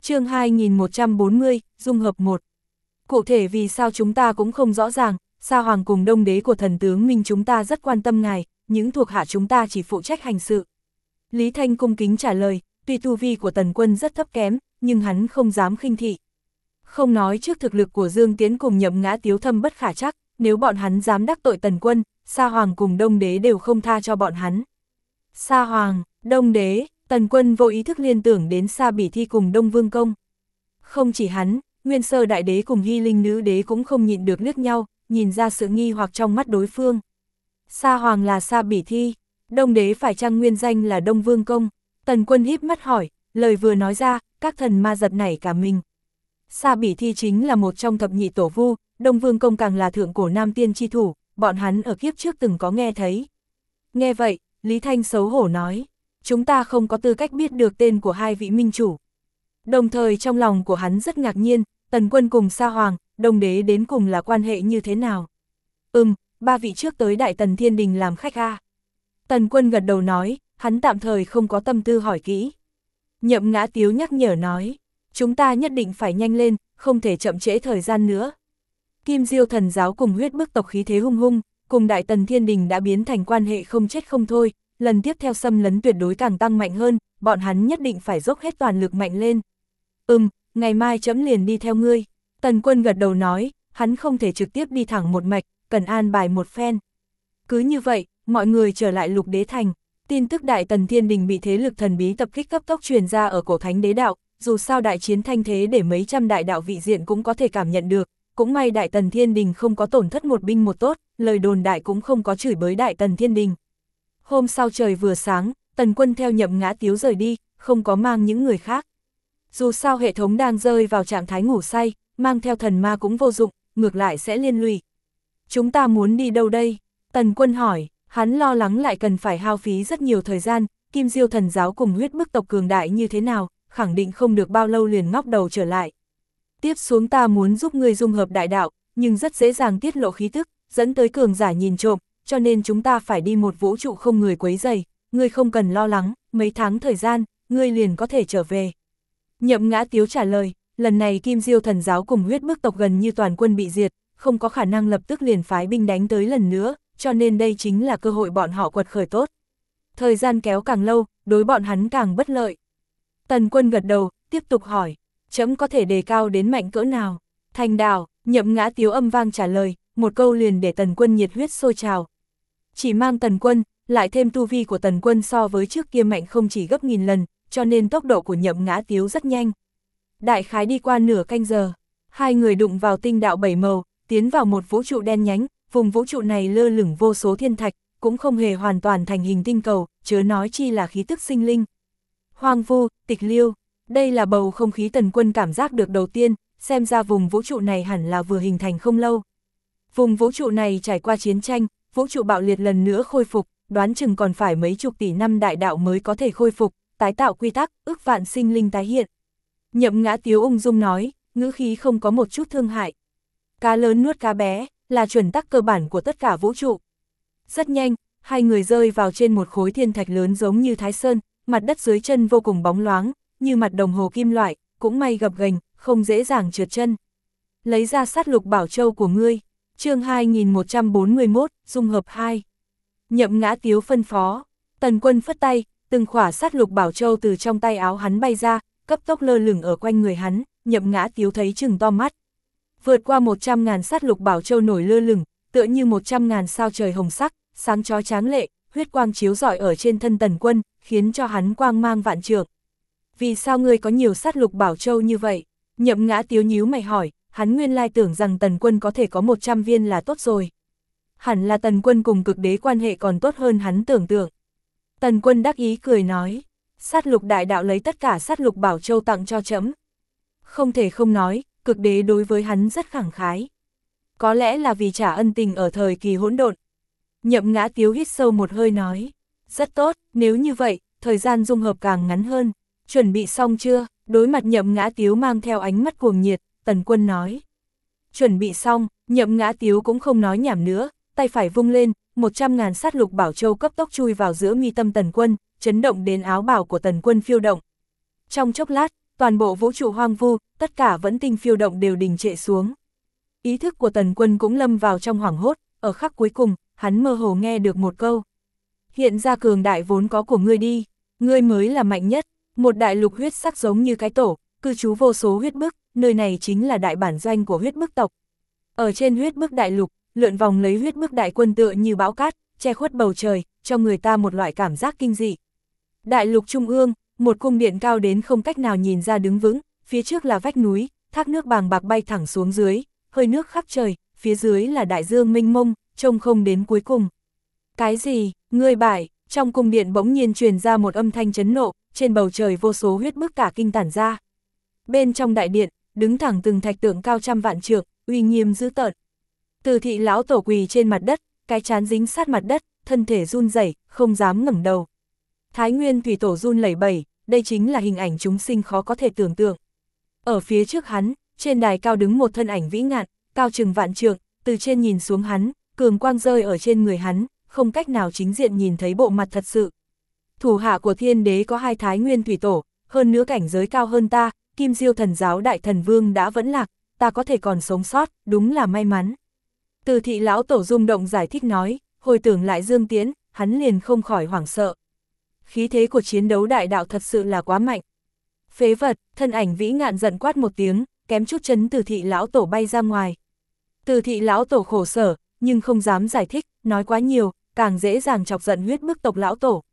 Chương 2140, dung hợp 1. Cụ thể vì sao chúng ta cũng không rõ ràng, Sa Hoàng cùng Đông Đế của thần tướng Minh chúng ta rất quan tâm ngài, những thuộc hạ chúng ta chỉ phụ trách hành sự. Lý Thanh cung kính trả lời, tuy tu vi của Tần Quân rất thấp kém, nhưng hắn không dám khinh thị. Không nói trước thực lực của Dương Tiến cùng Nhậm Ngã Tiếu thâm bất khả trắc, nếu bọn hắn dám đắc tội Tần Quân, Sa Hoàng cùng Đông Đế đều không tha cho bọn hắn. Sa Hoàng, Đông Đế, Tần Quân vô ý thức liên tưởng đến Sa Bỉ Thi cùng Đông Vương Công. Không chỉ hắn, Nguyên Sơ Đại Đế cùng Hy Linh Nữ Đế cũng không nhịn được liếc nhau, nhìn ra sự nghi hoặc trong mắt đối phương. Sa Hoàng là Sa Bỉ Thi, Đông Đế phải chăng nguyên danh là Đông Vương Công? Tần Quân híp mắt hỏi, lời vừa nói ra, các thần ma giật nảy cả mình. Sa Bỉ Thi chính là một trong thập nhị tổ vu, Đông Vương Công càng là thượng cổ nam tiên chi thủ, bọn hắn ở kiếp trước từng có nghe thấy. Nghe vậy, Lý Thanh xấu hổ nói, chúng ta không có tư cách biết được tên của hai vị minh chủ. Đồng thời trong lòng của hắn rất ngạc nhiên, Tần Quân cùng Sa Hoàng, Đông Đế đến cùng là quan hệ như thế nào? Ba vị trước tới Đại Tần Thiên Đình làm khách a. Tần Quân gật đầu nói, hắn tạm thời không có tâm tư hỏi kỹ. Nhậm Ngã Tiếu nhắc nhở nói, chúng ta nhất định phải nhanh lên, không thể chậm trễ thời gian nữa. Kim Diêu thần giáo cùng Huyết Bức tộc khí thế hung hung, cùng Đại Tần Thiên Đình đã biến thành quan hệ không chết không thôi, lần tiếp theo xâm lấn tuyệt đối càng tăng mạnh hơn, bọn hắn nhất định phải dốc hết toàn lực mạnh lên. Ngày mai chấm liền đi theo ngươi. Tần Quân gật đầu nói, hắn không thể trực tiếp đi thẳng một mạch, cần an bài một phen. Cứ như vậy, mọi người trở lại Lục Đế Thành. Tin tức Đại Tần Thiên Đình bị thế lực thần bí tập kích cấp tốc truyền ra ở cổ thánh đế đạo, dù sao đại chiến thanh thế để mấy trăm đại đạo vị diện cũng có thể cảm nhận được, cũng may Đại Tần Thiên Đình không có tổn thất một binh một tốt, lời đồn đại cũng không có chửi bới Đại Tần Thiên Đình. Hôm sau trời vừa sáng, Tần Quân theo Nhậm Ngã Tiếu rời đi, không có mang những người khác. Dù sao hệ thống đang rơi vào trạng thái ngủ say, mang theo thần ma cũng vô dụng, ngược lại sẽ liên lụy. Chúng ta muốn đi đâu đây? Tần Quân hỏi, hắn lo lắng lại cần phải hao phí rất nhiều thời gian, Kim Diêu thần giáo cùng Huyết Bức tộc cường đại như thế nào, khẳng định không được bao lâu liền ngóc đầu trở lại. Tiếp xuống ta muốn giúp ngươi dung hợp đại đạo, nhưng rất dễ dàng tiết lộ khí tức, dẫn tới cường giả nhìn trộm, cho nên chúng ta phải đi một vũ trụ không người quấy rầy, ngươi không cần lo lắng, mấy tháng thời gian, ngươi liền có thể trở về. Nhậm Ngã Tiếu trả lời, lần này Kim Diêu thần giáo cùng Huyết Bức tộc gần như toàn quân bị diệt, không có khả năng lập tức liền phái binh đánh tới lần nữa, cho nên đây chính là cơ hội bọn họ quật khởi tốt. Thời gian kéo càng lâu, đối bọn hắn càng bất lợi. Tần Quân gật đầu, tiếp tục hỏi, chấm có thể đề cao đến mạnh cỡ nào? Thành đạo, Nhậm Ngã Tiếu âm vang trả lời, một câu liền để Tần Quân nhiệt huyết sôi trào. Chỉ mang Tần Quân, lại thêm tu vi của Tần Quân so với trước kia mạnh không chỉ gấp 1000 lần, cho nên tốc độ của Nhậm Ngã Tiếu rất nhanh. Đại khái đi qua nửa canh giờ, hai người đụng vào tinh đạo 7 màu, tiến vào một vũ trụ đen nhánh, vùng vũ trụ này lơ lửng vô số thiên thạch, cũng không hề hoàn toàn thành hình tinh cầu, chớ nói chi là khí tức sinh linh. Hoang vu, tịch liêu, đây là bầu không khí Tần Quân cảm giác được đầu tiên, xem ra vùng vũ trụ này hẳn là vừa hình thành không lâu. Vùng vũ trụ này trải qua chiến tranh, vũ trụ bạo liệt lần nữa khôi phục, đoán chừng còn phải mấy chục tỷ năm đại đạo mới có thể khôi phục, tái tạo quy tắc, ức vạn sinh linh tái hiện. Nhậm Ngã Tiếu ung dung nói, ngữ khí không có một chút thương hại. Cá lớn nuốt cá bé, là chuẩn tắc cơ bản của tất cả vũ trụ. Rất nhanh, hai người rơi vào trên một khối thiên thạch lớn giống như Thái Sơn, mặt đất dưới chân vô cùng bóng loáng, như mặt đồng hồ kim loại, cũng may gập ghềnh, không dễ dàng trượt chân. Lấy ra sát lục bảo châu của ngươi. Chương 2141, dung hợp 2. Nhậm Ngã Tiếu phân phó. Tần Quân phất tay, từng khỏa sát lục bảo châu từ trong tay áo hắn bay ra, cấp tốc lơ lửng ở quanh người hắn. Nhậm Ngã Tiếu thấy chừng to mắt. Vượt qua 100.000 sát lục bảo châu nổi lơ lửng, tựa như 100.000 sao trời hồng sắc, sáng chói tráng lệ, huyết quang chiếu rọi ở trên thân Tần Quân, khiến cho hắn quang mang vạn trượng. Vì sao ngươi có nhiều sát lục bảo châu như vậy? Nhậm Ngã Tiếu nhíu mày hỏi, hắn nguyên lai tưởng rằng Tần Quân có thể có 100 viên là tốt rồi. Hẳn là Tần Quân cùng Cực Đế quan hệ còn tốt hơn hắn tưởng tượng. Tần Quân đắc ý cười nói, sát lục đại đạo lấy tất cả sát lục bảo châu tặng cho trẫm. Không thể không nói, Cực Đế đối với hắn rất khẳng khái. Có lẽ là vì trả ân tình ở thời kỳ hỗn độn. Nhậm Ngã Tiếu hít sâu một hơi nói, rất tốt, nếu như vậy, thời gian dung hợp càng ngắn hơn. Chuẩn bị xong chưa? Đối mặt Nhậm Ngã Tiếu mang theo ánh mắt cuồng nhiệt, Tần Quân nói. Chuẩn bị xong, Nhậm Ngã Tiếu cũng không nói nhảm nữa, tay phải vung lên, 100.000 sát lục bảo châu cấp tốc chui vào giữa mi tâm Tần Quân, chấn động đến áo bào của Tần Quân phiêu động. Trong chốc lát, toàn bộ vũ trụ hoang vu, tất cả vẫn tinh phiêu động đều đình trệ xuống. Ý thức của Tần Quân cũng lâm vào trong hoảng hốt, ở khắc cuối cùng, hắn mơ hồ nghe được một câu. Hiện ra cường đại vốn có của ngươi đi, ngươi mới là mạnh nhất, một đại lục huyết sắc giống như cái tổ, cư trú vô số huyết bức, nơi này chính là đại bản doanh của huyết bức tộc. Ở trên huyết bức đại lục, lượn vòng lấy huyết bức đại quân tựa như bão cát, che khuất bầu trời, cho người ta một loại cảm giác kinh dị. Đại lục trung ương, một cung điện cao đến không cách nào nhìn ra đứng vững, phía trước là vách núi, thác nước bàng bạc bay thẳng xuống dưới, hơi nước khắp trời, phía dưới là đại dương mênh mông, trông không đến cuối cùng. Cái gì, ngươi bại, trong cung điện bỗng nhiên truyền ra một âm thanh chấn nộ, trên bầu trời vô số huyết bức cả kinh tản ra. Bên trong đại điện, đứng thẳng từng thạch tượng cao trăm vạn trượng, uy nghiêm dữ tợn. Từ thị lão tổ quỳ trên mặt đất, cái trán dính sát mặt đất, thân thể run rẩy, không dám ngẩng đầu. Thái Nguyên thủy tổ run lẩy bẩy, đây chính là hình ảnh chúng sinh khó có thể tưởng tượng. Ở phía trước hắn, trên đài cao đứng một thân ảnh vĩ ngạn, cao chừng vạn trượng, từ trên nhìn xuống hắn, cường quang rơi ở trên người hắn, không cách nào chính diện nhìn thấy bộ mặt thật sự. Thủ hạ của thiên đế có 2 Thái Nguyên thủy tổ, hơn nữa cảnh giới cao hơn ta, Kim Diêu thần giáo đại thần vương đã vẫn lạc, ta có thể còn sống sót, đúng là may mắn. Từ thị lão tổ rung động giải thích nói, hồi tưởng lại Dương Tiễn, hắn liền không khỏi hoảng sợ. Khí thế của chiến đấu đại đạo thật sự là quá mạnh. Phế vật, thân ảnh vĩ ngạn giận quát một tiếng, kém chút chấn từ thị lão tổ bay ra ngoài. Từ thị lão tổ khổ sở, nhưng không dám giải thích, nói quá nhiều, càng dễ dàng chọc giận huyết bức tộc lão tổ.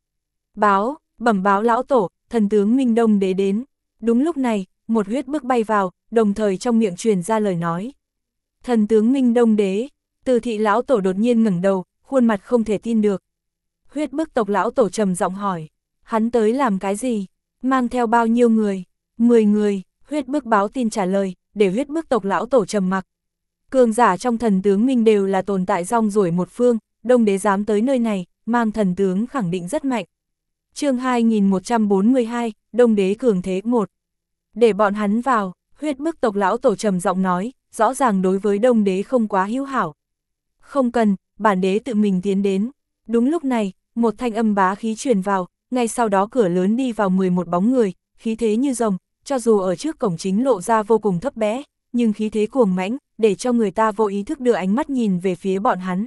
Bẩm báo lão tổ, thần tướng Minh Đông Đế đến. Đúng lúc này, một huyết bức bay vào, đồng thời trong miệng truyền ra lời nói. Thần tướng Minh Đông Đế, từ thị lão tổ đột nhiên ngẩng đầu, khuôn mặt không thể tin được. Huyết bức tộc lão tổ trầm giọng hỏi, hắn tới làm cái gì? Mang theo bao nhiêu người? 10 người, huyết bức báo tin trả lời, để huyết bức tộc lão tổ trầm mặc. Cường giả trong thần tướng Minh đều là tồn tại rong ruổi một phương, Đông Đế dám tới nơi này, mang thần tướng khẳng định rất mạnh. Chương 2142, Đông Đế cường thế 1. Để bọn hắn vào, huyết bức tộc lão tổ trầm giọng nói, rõ ràng đối với Đông Đế không quá hữu hảo. Không cần, bản đế tự mình tiến đến. Đúng lúc này, một thanh âm bá khí truyền vào, ngay sau đó cửa lớn đi vào 11 bóng người, khí thế như rồng, cho dù ở trước cổng chính lộ ra vô cùng thấp bé, nhưng khí thế cuồng mãnh, để cho người ta vô ý thức đưa ánh mắt nhìn về phía bọn hắn.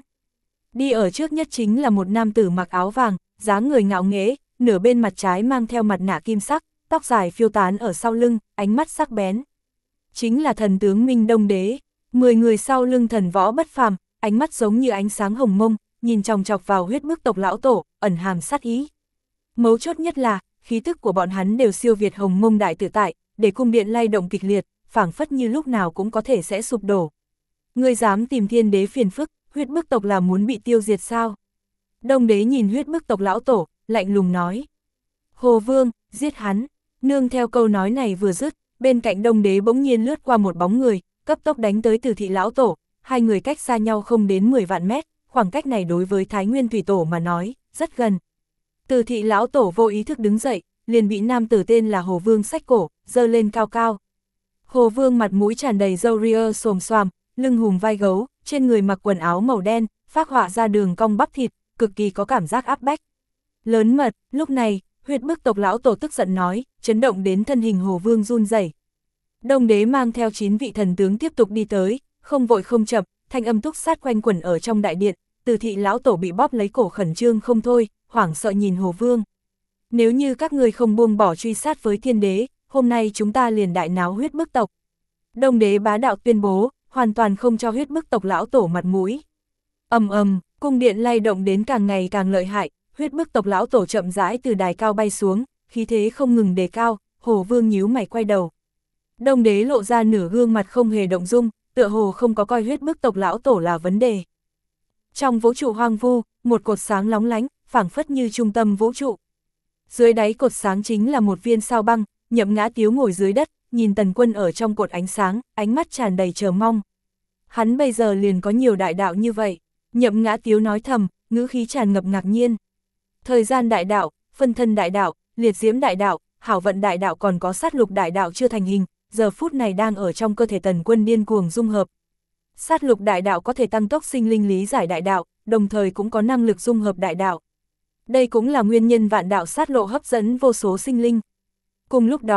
Đi ở trước nhất chính là một nam tử mặc áo vàng, dáng người ngạo nghễ, nửa bên mặt trái mang theo mặt nạ kim sắc, tóc dài phiêu tán ở sau lưng, ánh mắt sắc bén. Chính là thần tướng Minh Đông Đế, 10 người sau lưng thần võ bất phàm, ánh mắt giống như ánh sáng hồng mông, nhìn chòng chọc vào huyết bức tộc lão tổ, ẩn hàm sát ý. Mấu chốt nhất là, khí tức của bọn hắn đều siêu việt hồng mông đại tự tại, để cung điện lay động kịch liệt, phảng phất như lúc nào cũng có thể sẽ sụp đổ. Ngươi dám tìm thiên đế phiền phức, huyết bức tộc là muốn bị tiêu diệt sao? Đông Đế nhìn huyết bức tộc lão tổ, lạnh lùng nói. Hồ Vương, giết hắn. Nương theo câu nói này vừa dứt, bên cạnh Đông Đế bỗng nhiên lướt qua một bóng người, cấp tốc đánh tới từ thị lão tổ, 2 người cách xa nhau không đến 10 vạn mét, khoảng cách này đối với Thái Nguyên thủy tổ mà nói, rất gần. Từ thị lão tổ vô ý thức đứng dậy, liền bị nam tử tên là Hồ Vương xách cổ, giơ lên cao cao. Hồ Vương mặt mũi tràn đầy râu ria xồm xoàm, lưng hùm vai gấu, trên người mặc quần áo màu đen, phác họa ra đường cong bắp thịt, cực kỳ có cảm giác áp bách. Lớn mật, lúc này, huyết bức tộc lão tổ tức giận nói, chấn động đến thân hình Hồ Vương run rẩy. Đông Đế mang theo 9 vị thần tướng tiếp tục đi tới, không vội không chậm, thanh âm túc sát quanh quẩn ở trong đại điện, từ thị lão tổ bị bóp lấy cổ khẩn trương không thôi, hoảng sợ nhìn Hồ Vương. Nếu như các ngươi không buông bỏ truy sát với thiên đế, hôm nay chúng ta liền đại náo huyết bức tộc. Đông Đế bá đạo tuyên bố, hoàn toàn không cho huyết bức tộc lão tổ mặt mũi. Ầm ầm, cung điện lay động đến càng ngày càng lợi hại, huyết bức tộc lão tổ chậm rãi từ đài cao bay xuống, khí thế không ngừng đề cao, Hồ Vương nhíu mày quay đầu. Đông Đế lộ ra nửa gương mặt không hề động dung, tựa hồ không có coi huyết bức tộc lão tổ là vấn đề. Trong vũ trụ hoang vu, một cột sáng lóng lánh, phảng phất như trung tâm vũ trụ. Dưới đáy cột sáng chính là một viên sao băng, Nhậm Ngã Tiếu ngồi dưới đất, nhìn Tần Quân ở trong cột ánh sáng, ánh mắt tràn đầy chờ mong. Hắn bây giờ liền có nhiều đại đạo như vậy, Nhậm Ngã Tiếu nói thầm, ngữ khí tràn ngập ngạc nhiên. Thời gian đại đạo, phân thân đại đạo, liệt diễm đại đạo, hảo vận đại đạo còn có sát lục đại đạo chưa thành hình, giờ phút này đang ở trong cơ thể Tần Quân điên cuồng dung hợp. Sát lục đại đạo có thể tăng tốc sinh linh lý giải đại đạo, đồng thời cũng có năng lực dung hợp đại đạo. Đây cũng là nguyên nhân vạn đạo sát lộ hấp dẫn vô số sinh linh. Cùng lúc đó,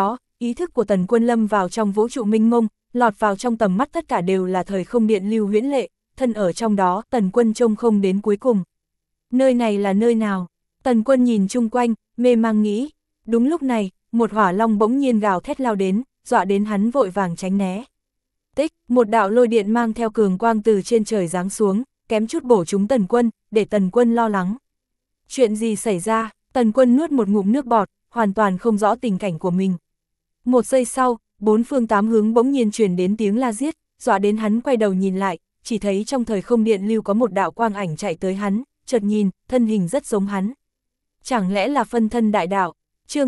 ý thức của Tần Quân lâm vào trong vũ trụ mênh mông, lọt vào trong tầm mắt tất cả đều là thời không điện lưu huyễn lệ, thân ở trong đó, Tần Quân trông không đến cuối cùng. Nơi này là nơi nào? Tần Quân nhìn chung quanh, mê mang nghĩ. Đúng lúc này, một hỏa long bỗng nhiên gào thét lao đến, dọa đến hắn vội vàng tránh né. Tích, một đạo lôi điện mang theo cường quang từ trên trời giáng xuống, kém chút bổ trúng Tần Quân, để Tần Quân lo lắng. Chuyện gì xảy ra? Tần Quân nuốt một ngụm nước bọt, hoàn toàn không rõ tình cảnh của mình. Một giây sau, bốn phương tám hướng bỗng nhiên truyền đến tiếng la giết, dọa đến hắn quay đầu nhìn lại, chỉ thấy trong thời không điện lưu có một đạo quang ảnh chạy tới hắn, chợt nhìn, thân hình rất giống hắn. Chẳng lẽ là phân thân đại đạo? Chương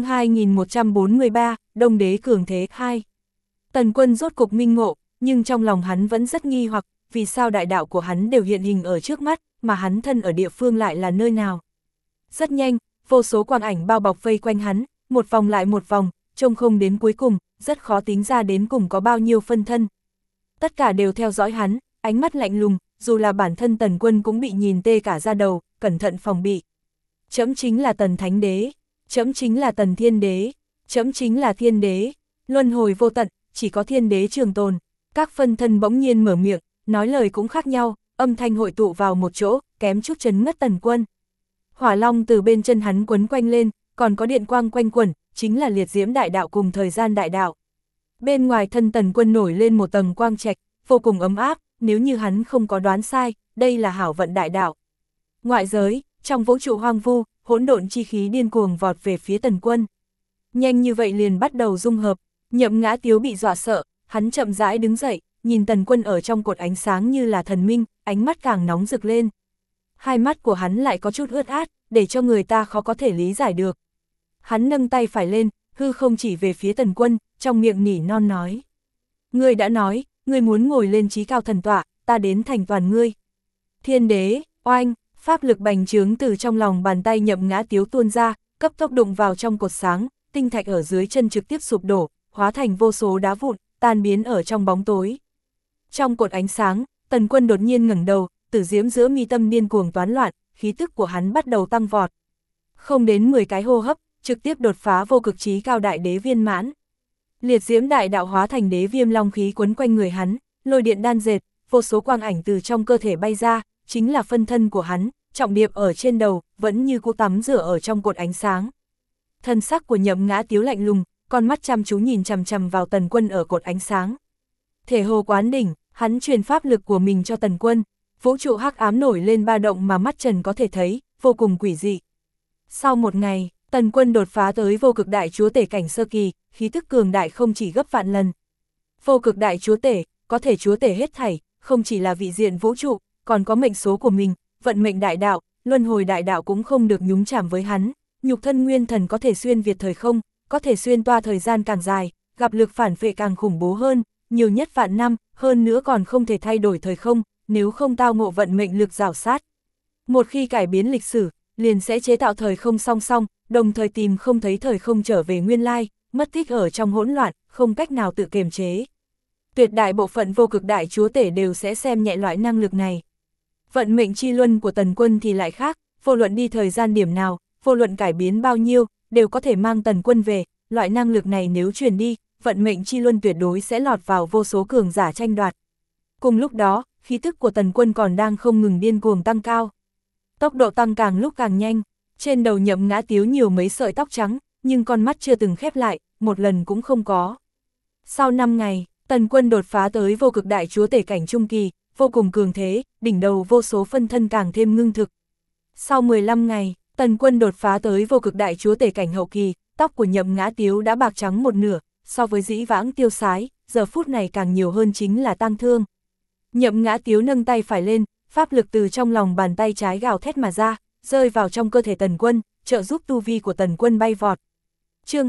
2143, Đông Đế Cường Thế 2. Tần Quân rốt cục minh ngộ, nhưng trong lòng hắn vẫn rất nghi hoặc, vì sao đại đạo của hắn đều hiện hình ở trước mắt, mà hắn thân ở địa phương lại là nơi nào? Rất nhanh, vô số quang ảnh bao bọc vây quanh hắn, một vòng lại một vòng, trông không đến cuối cùng, rất khó tính ra đến cùng có bao nhiêu phân thân. Tất cả đều theo dõi hắn, ánh mắt lạnh lùng, dù là bản thân Tần Quân cũng bị nhìn tê cả da đầu, cẩn thận phòng bị. Trẫm chính là Tần Thánh Đế, trẫm chính là Tần Thiên Đế, trẫm chính là Thiên Đế, luân hồi vô tận, chỉ có Thiên Đế trường tồn. Các phân thân bỗng nhiên mở miệng, nói lời cũng khác nhau, âm thanh hội tụ vào một chỗ, kém chút chấn ngất Tần Quân. Hỏa long từ bên chân hắn quấn quanh lên, còn có điện quang quanh quẩn, chính là liệt diễm đại đạo cùng thời gian đại đạo. Bên ngoài thân Tần Quân nổi lên một tầng quang trạch, vô cùng ấm áp, nếu như hắn không có đoán sai, đây là hảo vận đại đạo. Ngoại giới, trong vũ trụ hoang vu, hỗn độn chi khí điên cuồng vọt về phía Tần Quân. Nhanh như vậy liền bắt đầu dung hợp, Nhậm Ngã Tiếu bị dọa sợ, hắn chậm rãi đứng dậy, nhìn Tần Quân ở trong cột ánh sáng như là thần minh, ánh mắt càng nóng rực lên. Hai mắt của hắn lại có chút ướt át, để cho người ta khó có thể lý giải được. Hắn nâng tay phải lên, hư không chỉ về phía Tần Quân, trong miệng nỉ non nói. Ngươi đã nói, ngươi muốn ngồi lên chí cao thần tọa, ta đến thành toàn ngươi. Thiên Đế, oanh, pháp lực bành trướng từ trong lòng bàn tay Nhậm Ngã Tiếu tuôn ra, cấp tốc đụng vào trong cột sáng, tinh thạch ở dưới chân trực tiếp sụp đổ, hóa thành vô số đá vụn, tan biến ở trong bóng tối. Trong cột ánh sáng, Tần Quân đột nhiên ngẩng đầu, tử diễm giữa mi tâm điên cuồng toán loạn, khí tức của hắn bắt đầu tăng vọt. Không đến 10 cái hô hấp, trực tiếp đột phá vô cực chí cao đại đế viên mãn. Liệt diễm đại đạo hóa thành đế viêm long khí quấn quanh người hắn, lôi điện đan dệt, vô số quang ảnh từ trong cơ thể bay ra, chính là phân thân của hắn, trọng điệp ở trên đầu, vẫn như cũ tắm rửa ở trong cột ánh sáng. Thân sắc của Nhậm Ngã Tiếu lạnh lùng, con mắt chăm chú nhìn chằm chằm vào Tần Quân ở cột ánh sáng. Thể hồ quán đỉnh, hắn truyền pháp lực của mình cho Tần Quân, vũ trụ hắc ám nổi lên ba động mà mắt trần có thể thấy, vô cùng quỷ dị. Sau một ngày, Tần Quân đột phá tới vô cực đại chúa tể cảnh sơ kỳ, khí tức cường đại không chỉ gấp vạn lần. Vô cực đại chúa tể, có thể chúa tể hết thảy, không chỉ là vị diện vũ trụ, còn có mệnh số của mình, vận mệnh đại đạo, luân hồi đại đạo cũng không được nhúng chạm với hắn. Nhục thân nguyên thần có thể xuyên việt thời không, có thể xuyên toa thời gian càng dài, gặp lực phản vệ càng khủng bố hơn, nhiều nhất vạn năm, hơn nữa còn không thể thay đổi thời không, nếu không tao ngộ vận mệnh lực rào sát. Một khi cải biến lịch sử, liền sẽ chế tạo thời không song song, đồng thời tìm không thấy thời không trở về nguyên lai, mất tích ở trong hỗn loạn, không cách nào tự kiềm chế. Tuyệt đại bộ phận vô cực đại chúa tể đều sẽ xem nhẹ loại năng lực này. Vận mệnh chi luân của Tần Quân thì lại khác, vô luận đi thời gian điểm nào, vô luận cải biến bao nhiêu, đều có thể mang Tần Quân về, loại năng lực này nếu truyền đi, vận mệnh chi luân tuyệt đối sẽ lọt vào vô số cường giả tranh đoạt. Cùng lúc đó, khí tức của Tần Quân còn đang không ngừng điên cuồng tăng cao. Tốc độ tăng càng lúc càng nhanh, trên đầu Nhậm Ngã Tiếu nhiều mấy sợi tóc trắng, nhưng con mắt chưa từng khép lại, một lần cũng không có. Sau 5 ngày, Tần Quân đột phá tới vô cực đại chúa tể cảnh trung kỳ, vô cùng cường thế, đỉnh đầu vô số phân thân càng thêm ngưng thực. Sau 15 ngày, Tần Quân đột phá tới vô cực đại chúa tể cảnh hậu kỳ, tóc của Nhậm Ngã Tiếu đã bạc trắng một nửa, so với dĩ vãng tiêu sái, giờ phút này càng nhiều hơn chính là tang thương. Nhậm Ngã Tiếu nâng tay phải lên, pháp lực từ trong lòng bàn tay trái gào thét mà ra, rơi vào trong cơ thể Tần Quân, trợ giúp tu vi của Tần Quân bay vọt. Chương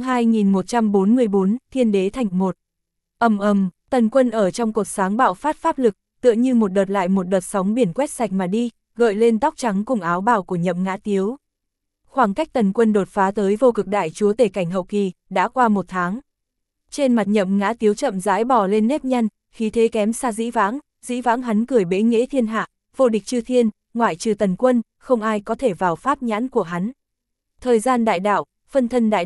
2144, Thiên Đế thành một. Ầm ầm, Tần Quân ở trong cột sáng bạo phát pháp lực, tựa như một đợt lại một đợt sóng biển quét sạch mà đi, gợi lên tóc trắng cùng áo bào của Nhậm Ngã Tiếu. Khoảng cách Tần Quân đột phá tới vô cực đại chúa tể cảnh hậu kỳ, đã qua 1 tháng. Trên mặt Nhậm Ngã Tiếu chậm rãi bò lên nếp nhăn, khí thế kém xa dĩ vãng hắn cười bẽ nghễ thiên hạ, vô địch chư thiên, ngoại trừ Tần Quân, không ai có thể vào pháp nhãn của hắn. Thời gian đại đạo, phân thân đại đạo,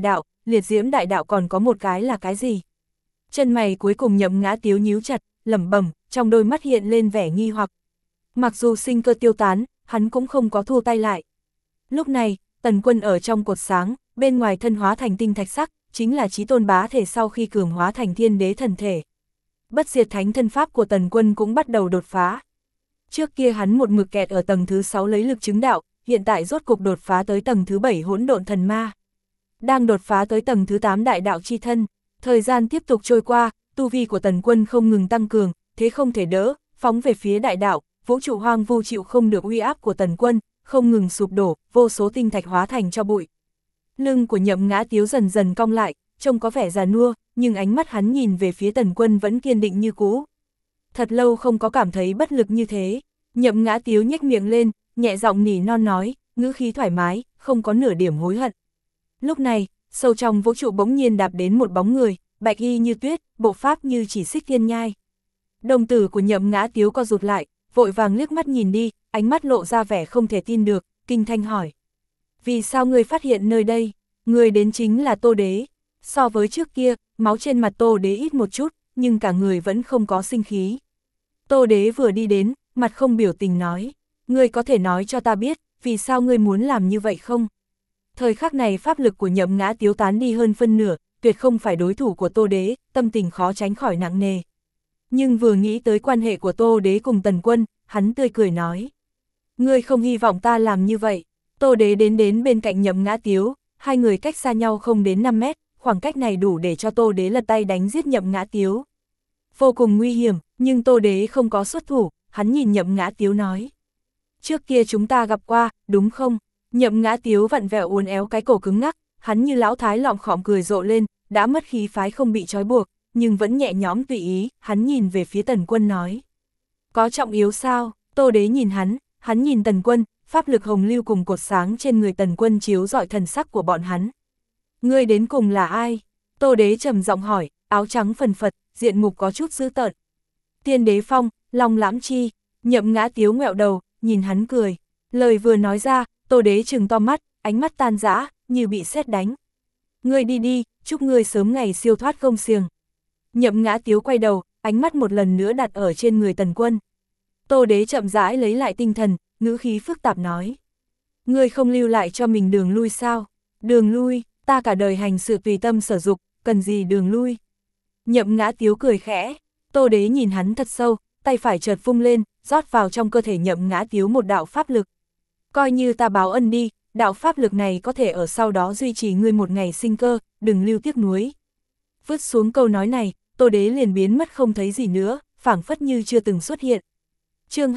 liệt diễm đại đạo còn có một cái là cái gì? Chân mày cuối cùng Nhậm Ngã Tiếu nhíu chặt, lẩm bẩm, trong đôi mắt hiện lên vẻ nghi hoặc. Mặc dù sinh cơ tiêu tán, hắn cũng không có thu tay lại. Lúc này, Tần Quân ở trong cột sáng, bên ngoài thân hóa thành tinh thạch sắc, chính là chí tôn bá thể sau khi cường hóa thành thiên đế thần thể. Bất diệt thánh thân pháp của Tần Quân cũng bắt đầu đột phá. Trước kia hắn một mực kẹt ở tầng thứ 6 lấy lực chứng đạo, hiện tại rốt cục đột phá tới tầng thứ 7 hỗn độn thần ma. Đang đột phá tới tầng thứ 8 đại đạo chi thân, thời gian tiếp tục trôi qua, tu vi của Tần Quân không ngừng tăng cường, thế không thể đỡ, phóng về phía đại đạo, vũ trụ hoang vu chịu không được uy áp của Tần Quân, không ngừng sụp đổ, vô số tinh thạch hóa thành cho bụi. Lưng của Nhậm Ngã Tiếu dần dần cong lại, trông có vẻ già nua, nhưng ánh mắt hắn nhìn về phía Tần Quân vẫn kiên định như cũ. Thật lâu không có cảm thấy bất lực như thế. Nhậm Ngã Tiếu nhếch miệng lên, nhẹ giọng nỉ non nói, ngữ khí thoải mái, không có nửa điểm hối hận. Lúc này, sâu trong vũ trụ bỗng nhiên đạp đến một bóng người, bạch y như tuyết, bộ pháp như chỉ xích thiên nhai. Đồng tử của Nhậm Ngã Tiếu co rụt lại, vội vàng liếc mắt nhìn đi, ánh mắt lộ ra vẻ không thể tin được, kinh thanh hỏi. Vì sao ngươi phát hiện nơi đây? Người đến chính là Tô Đế. So với trước kia, máu trên mặt Tô Đế ít một chút, nhưng cả người vẫn không có sinh khí. Tô Đế vừa đi đến, mặt không biểu tình nói, ngươi có thể nói cho ta biết, vì sao ngươi muốn làm như vậy không? Thời khắc này pháp lực của Nhậm Ngã Tiếu tán đi hơn phân nửa, tuyệt không phải đối thủ của Tô Đế, tâm tình khó tránh khỏi nặng nề. Nhưng vừa nghĩ tới quan hệ của Tô Đế cùng Tần Quân, hắn tươi cười nói. Ngươi không hy vọng ta làm như vậy. Tô Đế đến bên cạnh Nhậm Ngã Tiếu, hai người cách xa nhau không đến 5 mét, khoảng cách này đủ để cho Tô Đế lật tay đánh giết Nhậm Ngã Tiếu. Vô cùng nguy hiểm, nhưng Tô Đế không có xuất thủ, hắn nhìn Nhậm Ngã Tiếu nói. Trước kia chúng ta gặp qua, đúng không? Nhậm Ngã Tiếu vặn vẹo uốn éo cái cổ cứng ngắc, hắn như lão thái lọng khom cười rộ lên, đã mất khí phái không bị trói buộc, nhưng vẫn nhẹ nhõm tùy ý, hắn nhìn về phía Tần Quân nói. Có trọng yếu sao? Tô Đế nhìn hắn nhìn Tần Quân, pháp lực hồng lưu cùng cột sáng trên người Tần Quân chiếu rọi thần sắc của bọn hắn. Ngươi đến cùng là ai? Tô Đế trầm giọng hỏi, áo trắng phần phật, diện mục có chút dữ tợn. Tiên Đế Phong, Long Lãm Chi. Nhậm Ngã Tiếu ngẹo đầu, nhìn hắn cười. Lời vừa nói ra, Tô Đế trừng to mắt, ánh mắt tan rã, như bị sét đánh. Ngươi đi đi, chúc ngươi sớm ngày siêu thoát không xiềng. Nhậm Ngã Tiếu quay đầu, ánh mắt một lần nữa đặt ở trên người Tần Quân. Tô Đế chậm rãi lấy lại tinh thần, ngữ khí phức tạp nói. Ngươi không lưu lại cho mình đường lui sao? Đường lui, ta cả đời hành sự tùy tâm sở dục, cần gì đường lui? Nhậm Ngã Tiếu cười khẽ, Tô Đế nhìn hắn thật sâu, tay phải chợt vung lên, rót vào trong cơ thể Nhậm Ngã Tiếu một đạo pháp lực. Coi như ta báo ân đi, đạo pháp lực này có thể ở sau đó duy trì ngươi một ngày sinh cơ, đừng lưu tiếc nuối. Vứt xuống câu nói này, Tô Đế liền biến mất không thấy gì nữa, phảng phất như chưa từng xuất hiện. Chương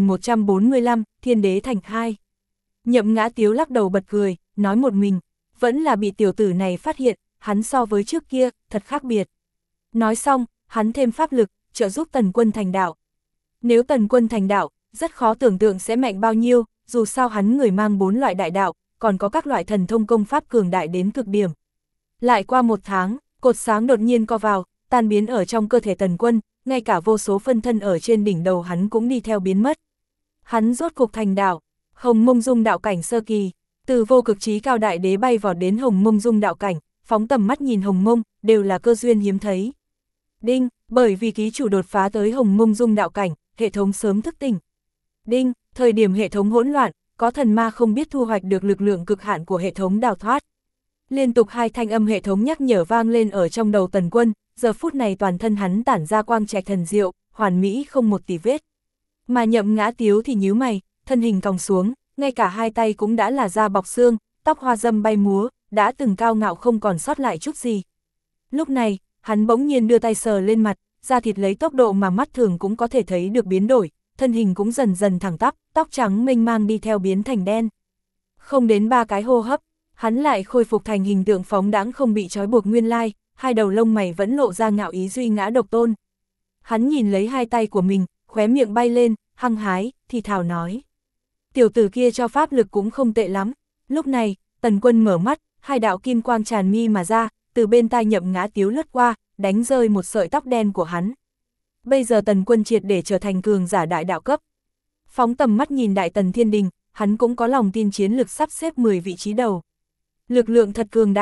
2145, Thiên Đế thành 2. Nhậm Ngã Tiếu lắc đầu bật cười, nói một mình, vẫn là bị tiểu tử này phát hiện, hắn so với trước kia, thật khác biệt. Nói xong, hắn thêm pháp lực, trợ giúp Tần Quân thành đạo. Nếu Tần Quân thành đạo, rất khó tưởng tượng sẽ mạnh bao nhiêu, dù sao hắn người mang 4 loại đại đạo, còn có các loại thần thông công pháp cường đại đến cực điểm. Lại qua 1 tháng, cột sáng đột nhiên co vào, tan biến ở trong cơ thể Tần Quân, ngay cả vô số phân thân ở trên đỉnh đầu hắn cũng đi theo biến mất. Hắn rốt cục thành đạo, Hồng Mông Dung đạo cảnh sơ kỳ, từ vô cực chí cao đại đế bay vọt đến Hồng Mông Dung đạo cảnh, phóng tầm mắt nhìn Hồng Mông, đều là cơ duyên hiếm thấy. Đinh, bởi vì ký chủ đột phá tới Hồng Mông Dung đạo cảnh, hệ thống sớm thức tỉnh. Đinh, thời điểm hệ thống hỗn loạn, có thần ma không biết thu hoạch được lực lượng cực hạn của hệ thống đào thoát. Liên tục 2 thanh âm hệ thống nhắc nhở vang lên ở trong đầu Tần Quân, giờ phút này toàn thân hắn tản ra quang trạch thần diệu, hoàn mỹ không một tì vết. Mà Nhậm Ngã Tiếu thì nhíu mày, thân hình còng xuống, ngay cả 2 tay cũng đã là da bọc xương, tóc hoa dâm bay múa, đã từng cao ngạo không còn sót lại chút gì. Lúc này, hắn bỗng nhiên đưa tay sờ lên mặt, da thịt lấy tốc độ mà mắt thường cũng có thể thấy được biến đổi, thân hình cũng dần dần thẳng tắp, tóc trắng mênh mang đi theo biến thành đen. Không đến 3 cái hô hấp, hắn lại khôi phục thành hình tượng phóng đãng không bị trói buộc nguyên lai, 2 đầu lông mày vẫn lộ ra ngạo ý duy ngã độc tôn. Hắn nhìn lấy 2 tay của mình, khóe miệng bay lên, hăng hái, thì thào nói. Tiểu tử kia cho pháp lực cũng không tệ lắm. Lúc này, Tần Quân mở mắt, 2 đạo kim quang tràn mi mà ra, từ bên tai Nhậm Ngã Tiếu lướt qua, đánh rơi một sợi tóc đen của hắn. Bây giờ Tần Quân triệt để trở thành cường giả đại đạo cấp. Phóng tầm mắt nhìn Đại Tần Thiên Đình, hắn cũng có lòng tin chiến lực sắp xếp 10 vị trí đầu. Lực lượng thật cường đại,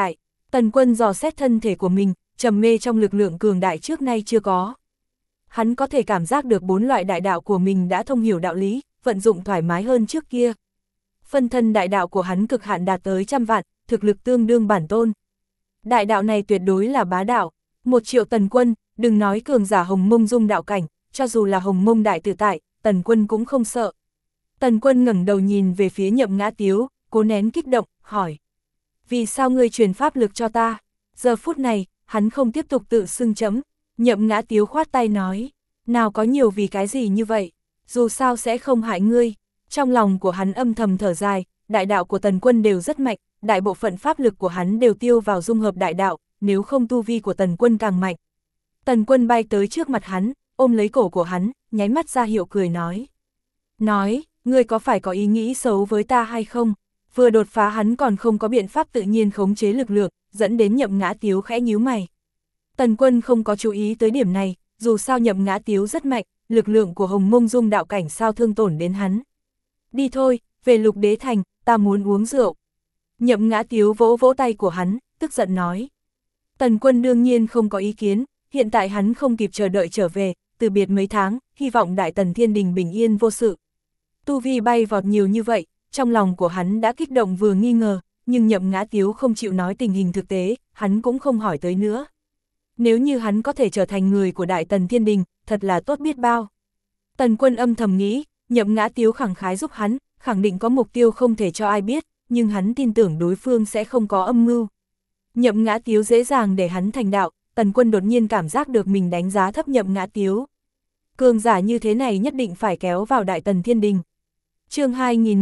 Tần Quân dò xét thân thể của mình, trầm mê trong lực lượng cường đại trước nay chưa có. Hắn có thể cảm giác được 4 loại đại đạo của mình đã thông hiểu đạo lý, vận dụng thoải mái hơn trước kia. Phân thân đại đạo của hắn cực hạn đạt tới 100 vạn, thực lực tương đương bản tôn. Đại đạo này tuyệt đối là bá đạo. 1 triệu Tần Quân, đừng nói cường giả Hồng Mông dung đạo cảnh, cho dù là Hồng Mông đại tự tại, Tần Quân cũng không sợ. Tần Quân ngẩng đầu nhìn về phía Nhậm Ngã Tiếu, cố nén kích động, hỏi. Vì sao ngươi truyền pháp lực cho ta? Giờ phút này, hắn không tiếp tục tự xưng chấm. Nhậm Ngã Tiếu khoát tay nói. Nào có nhiều vì cái gì như vậy? Dù sao sẽ không hại ngươi. Trong lòng của hắn âm thầm thở dài, đại đạo của Tần Quân đều rất mạnh, đại bộ phận pháp lực của hắn đều tiêu vào dung hợp đại đạo, nếu không tu vi của Tần Quân càng mạnh. Tần Quân bay tới trước mặt hắn, ôm lấy cổ của hắn, nháy mắt ra hiệu cười nói. Nói, ngươi có phải có ý nghĩ xấu với ta hay không? Vừa đột phá hắn còn không có biện pháp tự nhiên khống chế lực lượng, dẫn đến Nhậm Ngã Tiếu khẽ nhíu mày. Tần Quân không có chú ý tới điểm này, dù sao Nhậm Ngã Tiếu rất mạnh, lực lượng của Hồng Mông dung đạo cảnh sao thương tổn đến hắn. Đi thôi, về Lục Đế Thành, ta muốn uống rượu. Nhậm Ngã Tiếu vỗ vỗ tay của hắn, tức giận nói. Tần Quân đương nhiên không có ý kiến, hiện tại hắn không kịp chờ đợi trở về, từ biệt mấy tháng, hy vọng Đại Tần Thiên Đình bình yên vô sự. Tu vi bay vọt nhiều như vậy, trong lòng của hắn đã kích động vừa nghi ngờ, nhưng Nhậm Ngã Tiếu không chịu nói tình hình thực tế, hắn cũng không hỏi tới nữa. Nếu như hắn có thể trở thành người của Đại Tần Thiên Đình, thật là tốt biết bao. Tần Quân âm thầm nghĩ, Nhậm Ngã Tiếu khẳng khái giúp hắn, khẳng định có mục tiêu không thể cho ai biết, nhưng hắn tin tưởng đối phương sẽ không có âm mưu. Nhậm Ngã Tiếu dễ dàng để hắn thành đạo, Tần Quân đột nhiên cảm giác được mình đánh giá thấp Nhậm Ngã Tiếu. Cường giả như thế này nhất định phải kéo vào Đại Tần Thiên Đình. Chương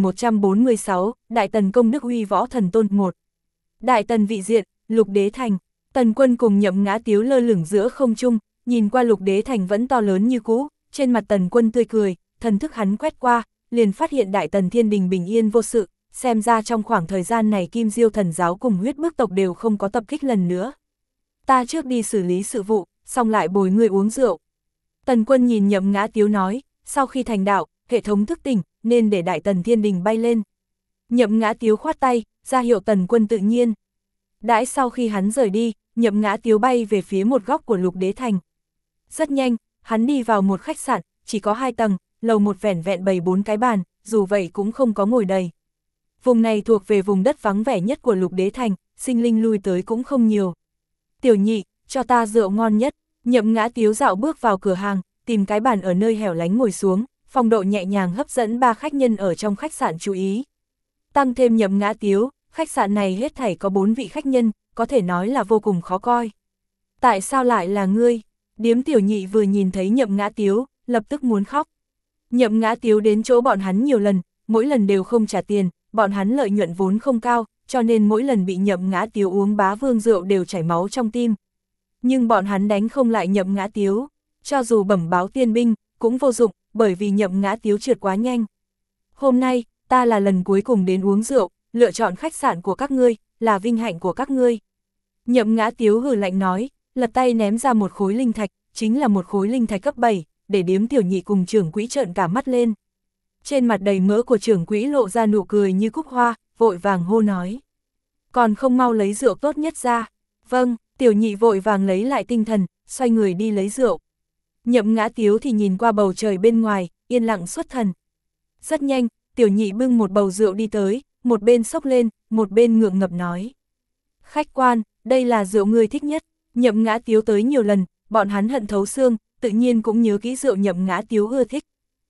2146, Đại Tần công đức uy võ thần tôn 1. Đại Tần vị diện, Lục Đế Thành. Tần Quân cùng Nhậm Ngã Tiếu lơ lửng giữa không trung, nhìn qua Lục Đế Thành vẫn to lớn như cũ, trên mặt Tần Quân tươi cười, thần thức hắn quét qua, liền phát hiện Đại Tần Thiên Đình bình yên vô sự, xem ra trong khoảng thời gian này Kim Diêu thần giáo cùng Huyết Bức tộc đều không có tập kích lần nữa. Ta trước đi xử lý sự vụ, xong lại bồi người uống rượu. Tần Quân nhìn Nhậm Ngã Tiếu nói, sau khi thành đạo, hệ thống thức tỉnh, nên để Đại Tần Thiên Đình bay lên. Nhậm Ngã Tiếu khoát tay, ra hiệu Tần Quân tự nhiên. Đãi sau khi hắn rời đi, Nhậm Ngã Tiếu bay về phía một góc của Lục Đế Thành. Rất nhanh, hắn đi vào một khách sạn, chỉ có 2 tầng, lầu 1 vẻn vẹn bày 4 cái bàn, dù vậy cũng không có ngồi đầy. Vùng này thuộc về vùng đất vắng vẻ nhất của Lục Đế Thành, sinh linh lui tới cũng không nhiều. Tiểu Nhị, cho ta rượu ngon nhất. Nhậm Ngã Tiếu dạo bước vào cửa hàng, tìm cái bàn ở nơi hẻo lánh ngồi xuống, phong độ nhẹ nhàng hấp dẫn 3 khách nhân ở trong khách sạn chú ý. Tăng thêm Nhậm Ngã Tiếu, khách sạn này hết thảy có 4 vị khách nhân, có thể nói là vô cùng khó coi. Tại sao lại là ngươi? Điếm Tiểu Nhị vừa nhìn thấy Nhậm Ngã Tiếu, lập tức muốn khóc. Nhậm Ngã Tiếu đến chỗ bọn hắn nhiều lần, mỗi lần đều không trả tiền, bọn hắn lợi nhuận vốn không cao, cho nên mỗi lần bị Nhậm Ngã Tiếu uống bá vương rượu đều chảy máu trong tim. Nhưng bọn hắn đánh không lại Nhậm Ngã Tiếu, cho dù bẩm báo tiên binh, cũng vô dụng, bởi vì Nhậm Ngã Tiếu trượt quá nhanh. Hôm nay, ta là lần cuối cùng đến uống rượu, lựa chọn khách sạn của các ngươi, là vinh hạnh của các ngươi. Nhậm Ngã Tiếu hừ lạnh nói, lật tay ném ra một khối linh thạch, chính là một khối linh thạch cấp 7, để Điếm Tiểu Nhị cùng trưởng quỹ trợn cả mắt lên. Trên mặt đầy mỡ của trưởng quỹ lộ ra nụ cười như cúc hoa, vội vàng hô nói. Còn không mau lấy rượu tốt nhất ra. Vâng, Tiểu Nhị vội vàng lấy lại tinh thần, xoay người đi lấy rượu. Nhậm Ngã Tiếu thì nhìn qua bầu trời bên ngoài, yên lặng xuất thần. Rất nhanh, Tiểu Nhị bưng một bầu rượu đi tới, một bên xốc lên, một bên ngượng ngập nói. Khách quan, đây là rượu ngươi thích nhất. Nhậm Ngã Tiếu tới nhiều lần, bọn hắn hận thấu xương, tự nhiên cũng nhớ kỹ rượu Nhậm Ngã Tiếu ưa thích.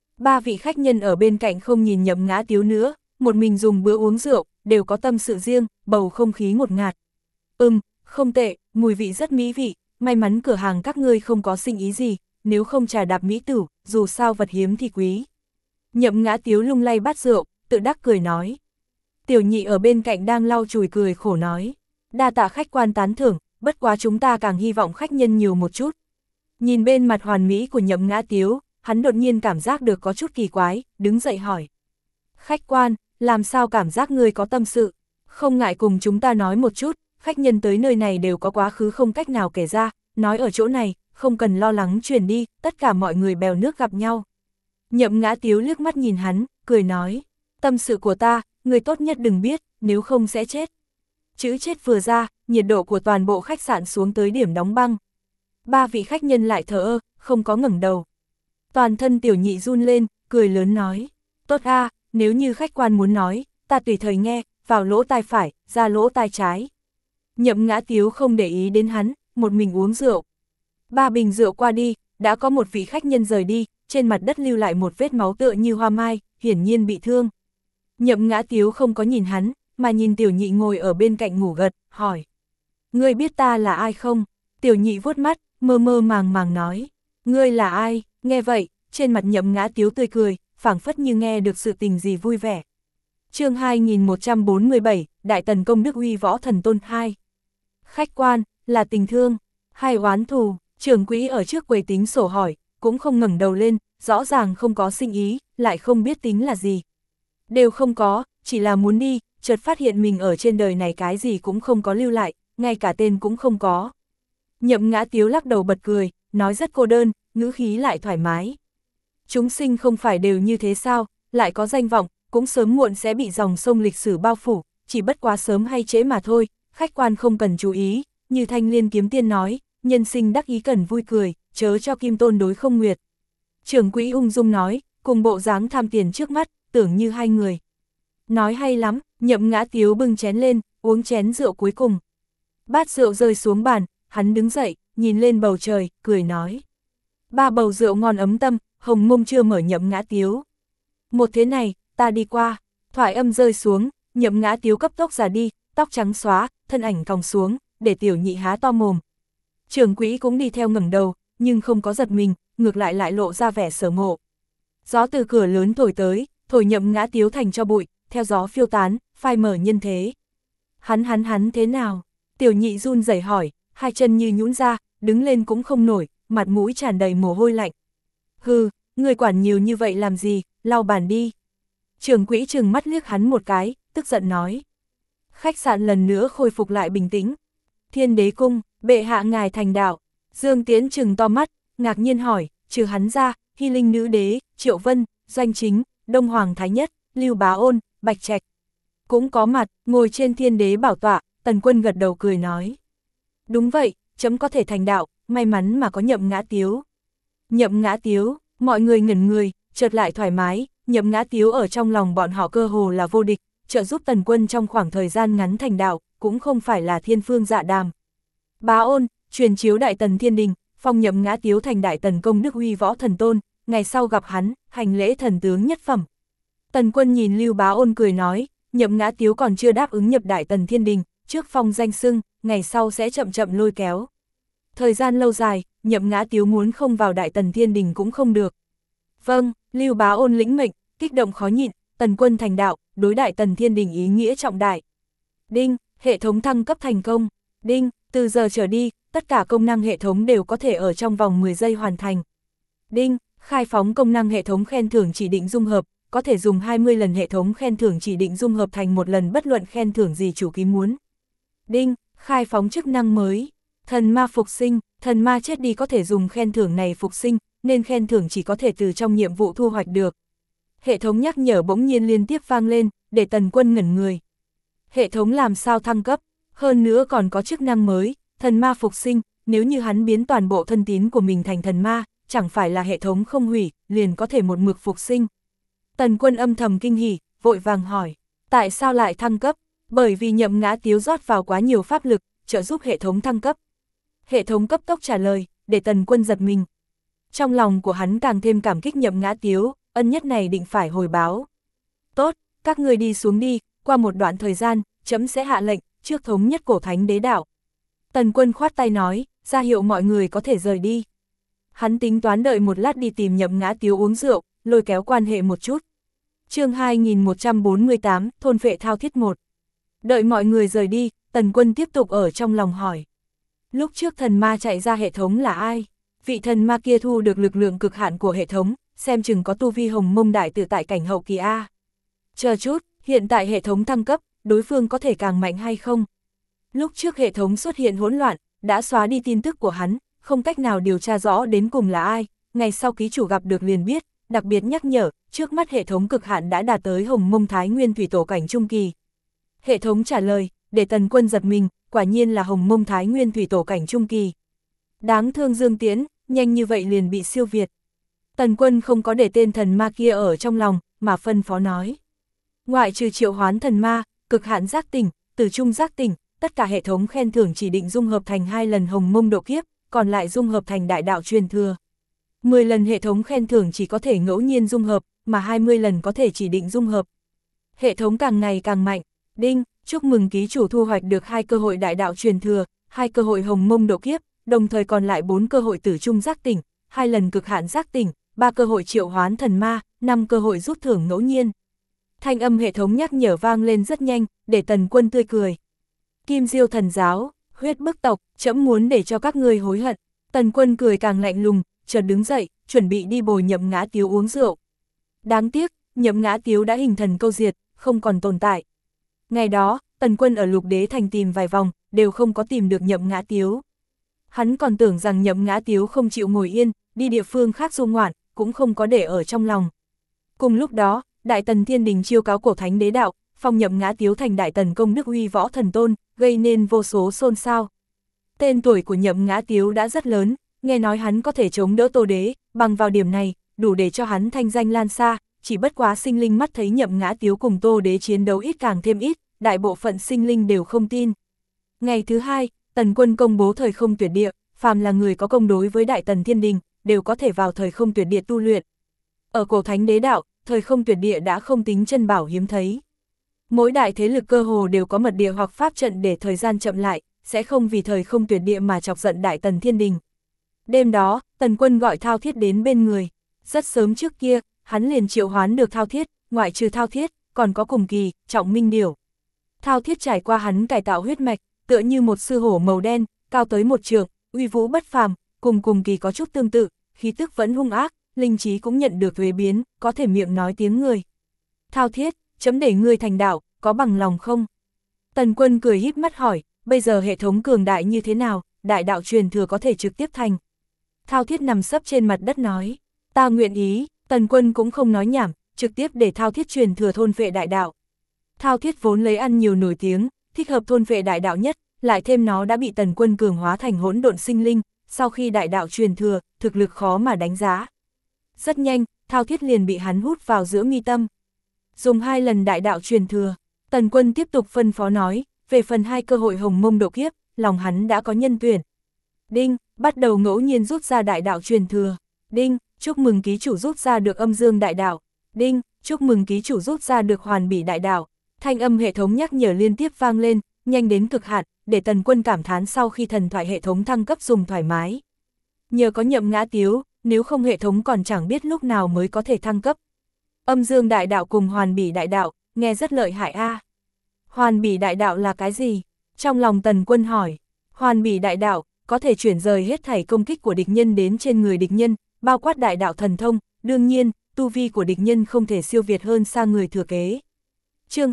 3 vị khách nhân ở bên cạnh không nhìn Nhậm Ngã Tiếu nữa, một mình dùng bữa uống rượu, đều có tâm sự riêng, bầu không khí ngột ngạt. Không tệ, mùi vị rất mỹ vị, may mắn cửa hàng các ngươi không có sinh ý gì, nếu không trà đạp mỹ tử, dù sao vật hiếm thì quý. Nhậm Ngã Tiếu lung lay bát rượu, tự đắc cười nói. Tiểu Nhị ở bên cạnh đang lau chùi cười khổ nói. Đa tạ khách quan tán thưởng, bất quá chúng ta càng hy vọng khách nhân nhiều một chút. Nhìn bên mặt hoàn mỹ của Nhậm Ngã Tiếu, hắn đột nhiên cảm giác được có chút kỳ quái, đứng dậy hỏi. Khách quan, làm sao cảm giác người có tâm sự? Không ngại cùng chúng ta nói một chút, khách nhân tới nơi này đều có quá khứ không cách nào kể ra, nói ở chỗ này, không cần lo lắng truyền đi, tất cả mọi người bèo nước gặp nhau. Nhậm Ngã Tiếu liếc mắt nhìn hắn, cười nói. Tâm sự của ta, người tốt nhất đừng biết, nếu không sẽ chết. Chữ chết vừa ra, nhiệt độ của toàn bộ khách sạn xuống tới điểm đóng băng. 3 vị khách nhân lại thờ ơ, không có ngẩng đầu. Toàn thân Tiểu Nhị run lên, cười lớn nói, tốt a, nếu như khách quan muốn nói, ta tùy thời nghe, vào lỗ tai phải, ra lỗ tai trái. Nhậm Ngã Tiếu không để ý đến hắn, một mình uống rượu. 3 bình rượu qua đi, đã có một vị khách nhân rời đi, trên mặt đất lưu lại một vết máu tựa như hoa mai, hiển nhiên bị thương. Nhậm Ngã Tiếu không có nhìn hắn, mà nhìn Tiểu Nhị ngồi ở bên cạnh ngủ gật, hỏi. Ngươi biết ta là ai không? Tiểu Nhị vuốt mắt, mơ mơ màng màng nói. Ngươi là ai? Nghe vậy, trên mặt Nhậm Ngã Tiếu tươi cười, phảng phất như nghe được sự tình gì vui vẻ. Chương 2147, Đại Tần Công Đức Uy Võ Thần Tôn 2. Khách quan, là tình thương, hay oán thù? Trưởng quỹ ở trước quầy tính sổ hỏi, cũng không ngẩng đầu lên, rõ ràng không có sinh ý, lại không biết tính là gì. Đều không có, chỉ là muốn đi, chợt phát hiện mình ở trên đời này cái gì cũng không có lưu lại, ngay cả tên cũng không có. Nhậm Ngã Tiếu lắc đầu bật cười, nói rất cô đơn, ngữ khí lại thoải mái. Chúng sinh không phải đều như thế sao, lại có danh vọng, cũng sớm muộn sẽ bị dòng sông lịch sử bao phủ, chỉ bất quá sớm hay trễ mà thôi, khách quan không cần chú ý, như Thanh Liên Kiếm Tiên nói, nhân sinh đắc ý cần vui cười, chớ cho kim tôn đối không nguyệt. Trưởng quỹ ung dung nói, cùng bộ dáng tham tiền trước mắt, tưởng như hai người. Nói hay lắm, Nhậm Ngã Tiếu bưng chén lên, uống chén rượu cuối cùng. Bát rượu rơi xuống bàn, hắn đứng dậy, nhìn lên bầu trời, cười nói. 3 bầu rượu ngon ấm tâm, hồng mông chưa mở Nhậm Ngã Tiếu. Một thế này, ta đi qua, thoại âm rơi xuống, Nhậm Ngã Tiếu cấp tốc ra đi, tóc trắng xóa, thân ảnh còng xuống, để Tiểu Nhị há to mồm. Trưởng quỹ cũng đi theo ngẩng đầu, nhưng không có giật mình, ngược lại lộ ra vẻ sở ngộ. Gió từ cửa lớn thổi tới, thổi Nhậm Ngã Tiếu thành cho bụi, theo gió phiêu tán, phai mở nhân thế. Hắn thế nào? Tiểu Nhị run rẩy hỏi, hai chân như nhũn ra, đứng lên cũng không nổi, mặt mũi tràn đầy mồ hôi lạnh. Hừ, người quản nhiều như vậy làm gì, lau bàn đi. Trưởng quỹ trừng mắt liếc hắn một cái, tức giận nói. Khách sạn lần nữa khôi phục lại bình tĩnh. Thiên Đế Cung, bệ hạ ngài thành đạo. Dương Tiến trừng to mắt, ngạc nhiên hỏi, trừ hắn ra, Hy Linh Nữ Đế, Triệu Vân, Doanh Chính, Đông Hoàng Thái Nhất, Lưu Bá Ôn, Bạch Trạch cũng có mặt, ngồi trên Thiên Đế bảo tọa. Tần Quân gật đầu cười nói. Đúng vậy, chấm có thể thành đạo, may mắn mà có Nhậm Ngã Tiếu. Nhậm Ngã Tiếu, mọi người ngẩn người, chợt lại thoải mái, Nhậm Ngã Tiếu ở trong lòng bọn họ cơ hồ là vô địch, trợ giúp Tần Quân trong khoảng thời gian ngắn thành đạo, cũng không phải là thiên phương dạ đàm. Bá Ôn, truyền chiếu Đại Tần Thiên Đình, phong Nhậm Ngã Tiếu thành Đại Tần Công Đức Uy Võ Thần Tôn, ngày sau gặp hắn, hành lễ thần tướng nhất phẩm. Tần Quân nhìn Lưu Bá Ôn cười nói, Nhậm Ngã Tiếu còn chưa đáp ứng nhập Đại Tần Thiên Đình, trước phong danh xưng, ngày sau sẽ chậm chậm lôi kéo. Thời gian lâu dài, Nhậm Ngã Tiếu muốn không vào Đại Tần Thiên Đình cũng không được. Vâng, Lưu Bá Ôn lĩnh mệnh, kích động khó nhịn, Tần Quân thành đạo, đối Đại Tần Thiên Đình ý nghĩa trọng đại. Đinh, hệ thống thăng cấp thành công. Đinh, từ giờ trở đi, tất cả công năng hệ thống đều có thể ở trong vòng 10 giây hoàn thành. Đinh, khai phóng công năng hệ thống khen thưởng chỉ định dung hợp, có thể dùng 20 lần hệ thống khen thưởng chỉ định dung hợp thành một lần bất luận khen thưởng gì chủ ký muốn. Đinh, khai phóng chức năng mới. Thần ma phục sinh, thần ma chết đi có thể dùng khen thưởng này phục sinh, nên khen thưởng chỉ có thể từ trong nhiệm vụ thu hoạch được. Hệ thống nhắc nhở bỗng nhiên liên tiếp vang lên, để Tần Quân ngẩn người. Hệ thống làm sao thăng cấp, hơn nữa còn có chức năng mới, thần ma phục sinh, nếu như hắn biến toàn bộ thân tín của mình thành thần ma, chẳng phải là hệ thống không hủy, liền có thể một mực phục sinh. Tần Quân âm thầm kinh hỉ, vội vàng hỏi, tại sao lại thăng cấp? Bởi vì Nhậm Ngã Tiếu rót vào quá nhiều pháp lực, trợ giúp hệ thống thăng cấp. Hệ thống cấp tốc trả lời, để Tần Quân giật mình. Trong lòng của hắn càng thêm cảm kích Nhậm Ngã Tiếu, ân nhất này định phải hồi báo. Tốt, các người đi xuống đi, qua một đoạn thời gian, chấm sẽ hạ lệnh, trước thống nhất cổ thánh đế đạo. Tần Quân khoát tay nói, ra hiệu mọi người có thể rời đi. Hắn tính toán đợi một lát đi tìm Nhậm Ngã Tiếu uống rượu, lôi kéo quan hệ một chút. Chương 2148, thôn phệ thao thiết 1. Đợi mọi người rời đi, Tần Quân tiếp tục ở trong lòng hỏi. Lúc trước thần ma chạy ra hệ thống là ai? Vị thần ma kia thu được lực lượng cực hạn của hệ thống, xem chừng có tu vi hồng mông đại tự tại cảnh hậu kỳ A. Chờ chút, hiện tại hệ thống thăng cấp, đối phương có thể càng mạnh hay không? Lúc trước hệ thống xuất hiện hỗn loạn, đã xóa đi tin tức của hắn, không cách nào điều tra rõ đến cùng là ai, ngày sau ký chủ gặp được liền biết, đặc biệt nhắc nhở, trước mắt hệ thống cực hạn đã đạt tới hồng mông thái nguyên thủy tổ cảnh trung kỳ. Hệ thống trả lời, để Tần Quân giật mình, quả nhiên là Hồng Mông Thái Nguyên thủy tổ cảnh trung kỳ. Đáng thương Dương Tiễn, nhanh như vậy liền bị siêu việt. Tần Quân không có để tên thần ma kia ở trong lòng, mà phân phó nói. Ngoại trừ triệu hoán thần ma, cực hạn giác tỉnh, tử trung giác tỉnh, tất cả hệ thống khen thưởng chỉ định dung hợp thành 2 lần Hồng Mông độ kiếp, còn lại dung hợp thành đại đạo truyền thừa. 10 lần hệ thống khen thưởng chỉ có thể ngẫu nhiên dung hợp, mà 20 lần có thể chỉ định dung hợp. Hệ thống càng ngày càng mạnh. Đinh, chúc mừng ký chủ thu hoạch được 2 cơ hội đại đạo truyền thừa, 2 cơ hội Hồng Mông độ kiếp, đồng thời còn lại 4 cơ hội tử trung giác tỉnh, 2 lần cực hạn giác tỉnh, 3 cơ hội triệu hoán thần ma, 5 cơ hội rút thưởng ngẫu nhiên. Thanh âm hệ thống nhắc nhở vang lên rất nhanh, để Tần Quân tươi cười. Kim Diêu thần giáo, huyết bức tộc, trẫm muốn để cho các ngươi hối hận. Tần Quân cười càng lạnh lùng, chợt đứng dậy, chuẩn bị đi bồi Nhậm Ngã Tiếu uống rượu. Đáng tiếc, Nhậm Ngã Tiếu đã hình thần câu diệt, không còn tồn tại. Ngày đó, Tần Quân ở Lục Đế Thành tìm vài vòng, đều không có tìm được Nhậm Ngã Tiếu. Hắn còn tưởng rằng Nhậm Ngã Tiếu không chịu ngồi yên, đi địa phương khác du ngoạn, cũng không có để ở trong lòng. Cùng lúc đó, Đại Tần Thiên Đình chiêu cáo cổ thánh đế đạo, phong Nhậm Ngã Tiếu thành Đại Tần công đức uy võ thần tôn, gây nên vô số xôn xao. Tên tuổi của Nhậm Ngã Tiếu đã rất lớn, nghe nói hắn có thể chống đỡ Tô Đế, bằng vào điểm này, đủ để cho hắn thanh danh lan xa, chỉ bất quá sinh linh mắt thấy Nhậm Ngã Tiếu cùng Tô Đế chiến đấu ít càng thêm ít, đại bộ phận sinh linh đều không tin. Ngày thứ hai, Tần Quân công bố thời không tuyệt địa, phàm là người có công đối với Đại Tần Thiên Đình, đều có thể vào thời không tuyệt địa tu luyện. Ở cổ thánh đế đạo, thời không tuyệt địa đã không tính chân bảo hiếm thấy. Mỗi đại thế lực cơ hồ đều có mật địa hoặc pháp trận để thời gian chậm lại, sẽ không vì thời không tuyệt địa mà chọc giận Đại Tần Thiên Đình. Đêm đó, Tần Quân gọi Thao Thiết đến bên người. Rất sớm trước kia, hắn liền triệu hoán được Thao Thiết, ngoại trừ Thao Thiết, còn có Cùng Kỳ, Trọng Minh Điểu. Thao Thiết trải qua hắn cải tạo huyết mạch, tựa như một sư hổ màu đen, cao tới 1 trượng, uy vũ bất phàm, cùng Kỳ có chút tương tự, khí tức vẫn hung ác, linh trí cũng nhận được thuế biến, có thể miệng nói tiếng người. Thao Thiết, chấm để ngươi thành đạo, có bằng lòng không? Tần Quân cười híp mắt hỏi, bây giờ hệ thống cường đại như thế nào, đại đạo truyền thừa có thể trực tiếp thành. Thao Thiết nằm sấp trên mặt đất nói, ta nguyện ý. Tần Quân cũng không nói nhảm, trực tiếp để Thao Thiết truyền thừa thôn phệ đại đạo. Thao Thiết vốn lấy ăn nhiều nổi tiếng, thích hợp thôn phệ đại đạo nhất, lại thêm nó đã bị Tần Quân cường hóa thành hỗn độn sinh linh, sau khi đại đạo truyền thừa, thực lực khó mà đánh giá. Rất nhanh, Thao Thiết liền bị hắn hút vào giữa mi tâm. Dùng 2 lần đại đạo truyền thừa, Tần Quân tiếp tục phân phó nói, về phần 2 cơ hội Hồng Mông độ kiếp, lòng hắn đã có nhân tuyển. Đinh, bắt đầu ngẫu nhiên rút ra đại đạo truyền thừa. Đinh, chúc mừng ký chủ rút ra được Âm Dương đại đạo. Đinh, chúc mừng ký chủ rút ra được Hoàn Bỉ đại đạo. Thanh âm hệ thống nhắc nhở liên tiếp vang lên, nhanh đến cực hạn, để Tần Quân cảm thán sau khi thần thoại hệ thống thăng cấp dùng thoải mái. Nhờ có Nhậm Ngã Tiếu, nếu không hệ thống còn chẳng biết lúc nào mới có thể thăng cấp. Âm Dương đại đạo cùng Hoàn Bỉ đại đạo, nghe rất lợi hại a. Hoàn Bỉ đại đạo là cái gì? Trong lòng Tần Quân hỏi. Hoàn Bỉ đại đạo có thể chuyển rời hết thảy công kích của địch nhân đến trên người địch nhân, bao quát đại đạo thần thông, đương nhiên, tu vi của địch nhân không thể siêu việt hơn xa người thừa kế. Chương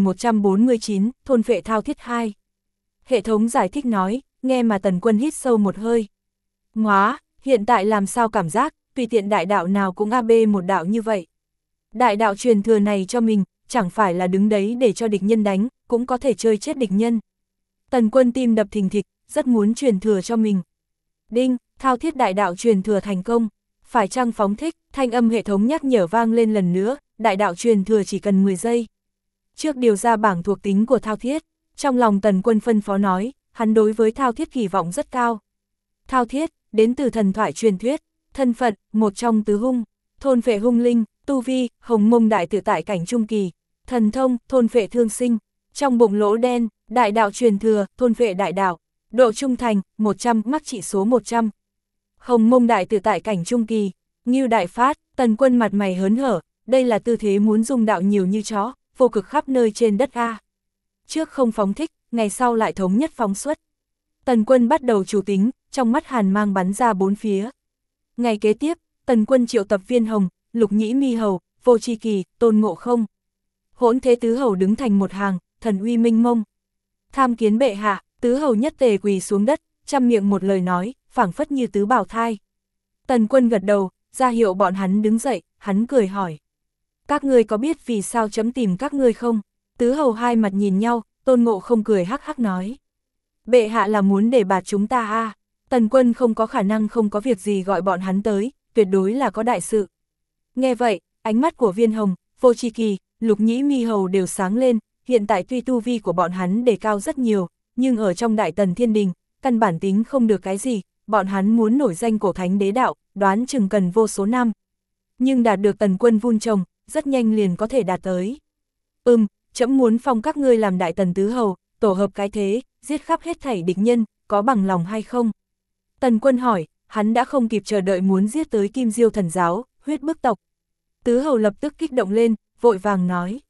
2149, thôn phệ Thao Thiết 2. Hệ thống giải thích nói, nghe mà Tần Quân hít sâu một hơi. Ngoá, hiện tại làm sao cảm giác, tùy tiện đại đạo nào cũng AB một đạo như vậy. Đại đạo truyền thừa này cho mình, chẳng phải là đứng đấy để cho địch nhân đánh, cũng có thể chơi chết địch nhân. Tần Quân tim đập thình thịch, rất muốn truyền thừa cho mình. Đinh, Thao Thiết đại đạo truyền thừa thành công. Phải chăng phóng thích, thanh âm hệ thống nhắc nhở vang lên lần nữa, đại đạo truyền thừa chỉ cần 10 giây. Trước điều ra bảng thuộc tính của Thao Thiết, trong lòng Tần Quân phân phó nói, hắn đối với Thao Thiết kỳ vọng rất cao. Thao Thiết, đến từ thần thoại truyền thuyết, thân phận, một trong tứ hung, thôn phệ hung linh, tu vi, Hồng Mông đại tự tại cảnh trung kỳ, thần thông, thôn phệ thương sinh, trong bụng lỗ đen, đại đạo truyền thừa, thôn phệ đại đạo, độ trung thành, 100, mắc trị số 100. Hồng Mông đại tự tại cảnh trung kỳ, Ngưu đại phát, Tần Quân mặt mày hớn hở, đây là tư thế muốn dung đạo nhiều như chó, vô cực khắp nơi trên đất a. Trước không phóng thích, ngày sau lại thống nhất phóng xuất. Tần Quân bắt đầu chủ tính, trong mắt hàn mang bắn ra 4 phía. Ngày kế tiếp, Tần Quân triệu tập Viên Hồng, Lục Nhĩ Mi Hầu, Vô Tri Kỳ, Tôn Ngộ Không. Hỗn Thế tứ hầu đứng thành một hàng, thần uy minh mông. Tham kiến bệ hạ, tứ hầu nhất tề quỳ xuống đất, trăm miệng một lời nói, phảng phất như tứ bảo thai. Tần Quân gật đầu, ra hiệu bọn hắn đứng dậy, hắn cười hỏi. Các ngươi có biết vì sao chấm tìm các ngươi không? Tứ hầu hai mặt nhìn nhau, Tôn Ngộ Không cười hắc hắc nói. Bệ hạ là muốn để bạt chúng ta à? Tần Quân không có khả năng không có việc gì gọi bọn hắn tới, tuyệt đối là có đại sự. Nghe vậy, ánh mắt của Viên Hồng, Vô Tri Kỳ, Lục Nhĩ Mi Hầu đều sáng lên, hiện tại tuy tu vi của bọn hắn đề cao rất nhiều, nhưng ở trong Đại Tần Thiên Đình, căn bản tính không được cái gì, bọn hắn muốn nổi danh cổ thánh đế đạo, đoán chừng cần vô số năm. Nhưng đạt được Tần Quân vun trồng, rất nhanh liền có thể đạt tới. Trẫm muốn phong các ngươi làm Đại Tần Tứ Hầu, tổ hợp cái thế, giết khắp hết thảy địch nhân, có bằng lòng hay không? Tần Quân hỏi, hắn đã không kịp chờ đợi muốn giết tới Kim Diêu Thần Giáo, huyết bức tộc. Tứ Hầu lập tức kích động lên, vội vàng nói,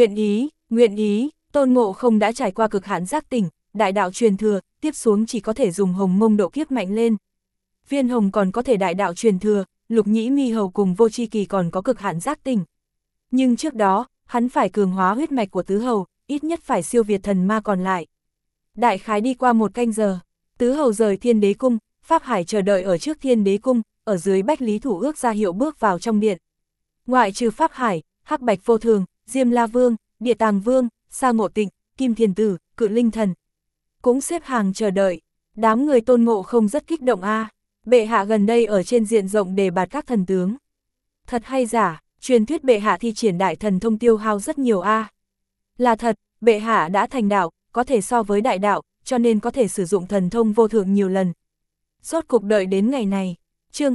nguyện ý, Tôn Ngộ Không đã trải qua cực hạn giác tỉnh, đại đạo truyền thừa, tiếp xuống chỉ có thể dùng Hồng Mông độ kiếp mạnh lên. Viên Hồng còn có thể đại đạo truyền thừa, Lục Nhĩ Mi Hầu cùng Vô Tri Kỳ còn có cực hạn giác tỉnh. Nhưng trước đó, hắn phải cường hóa huyết mạch của Tứ Hầu, ít nhất phải siêu việt thần ma còn lại. Đại khái đi qua 1 canh giờ, Tứ Hầu rời Thiên Đế Cung, Pháp Hải chờ đợi ở trước Thiên Đế Cung, ở dưới Bách Lý Thủ Ước ra hiệu bước vào trong điện. Ngoại trừ Pháp Hải, Hắc Bạch Vô Thường, Diêm La Vương, Địa Tàng Vương, Sa Ngộ Tịnh, Kim Thiền Tử, Cự Linh Thần cũng xếp hàng chờ đợi. Đám người Tôn Ngộ Không rất kích động a. Bệ hạ gần đây ở trên diện rộng đề bạt các thần tướng. Thật hay giả, truyền thuyết bệ hạ thi triển đại thần thông tiêu hao rất nhiều a. Là thật, bệ hạ đã thành đạo, có thể so với đại đạo, cho nên có thể sử dụng thần thông vô thượng nhiều lần. Rốt cục đợi đến ngày này. Chương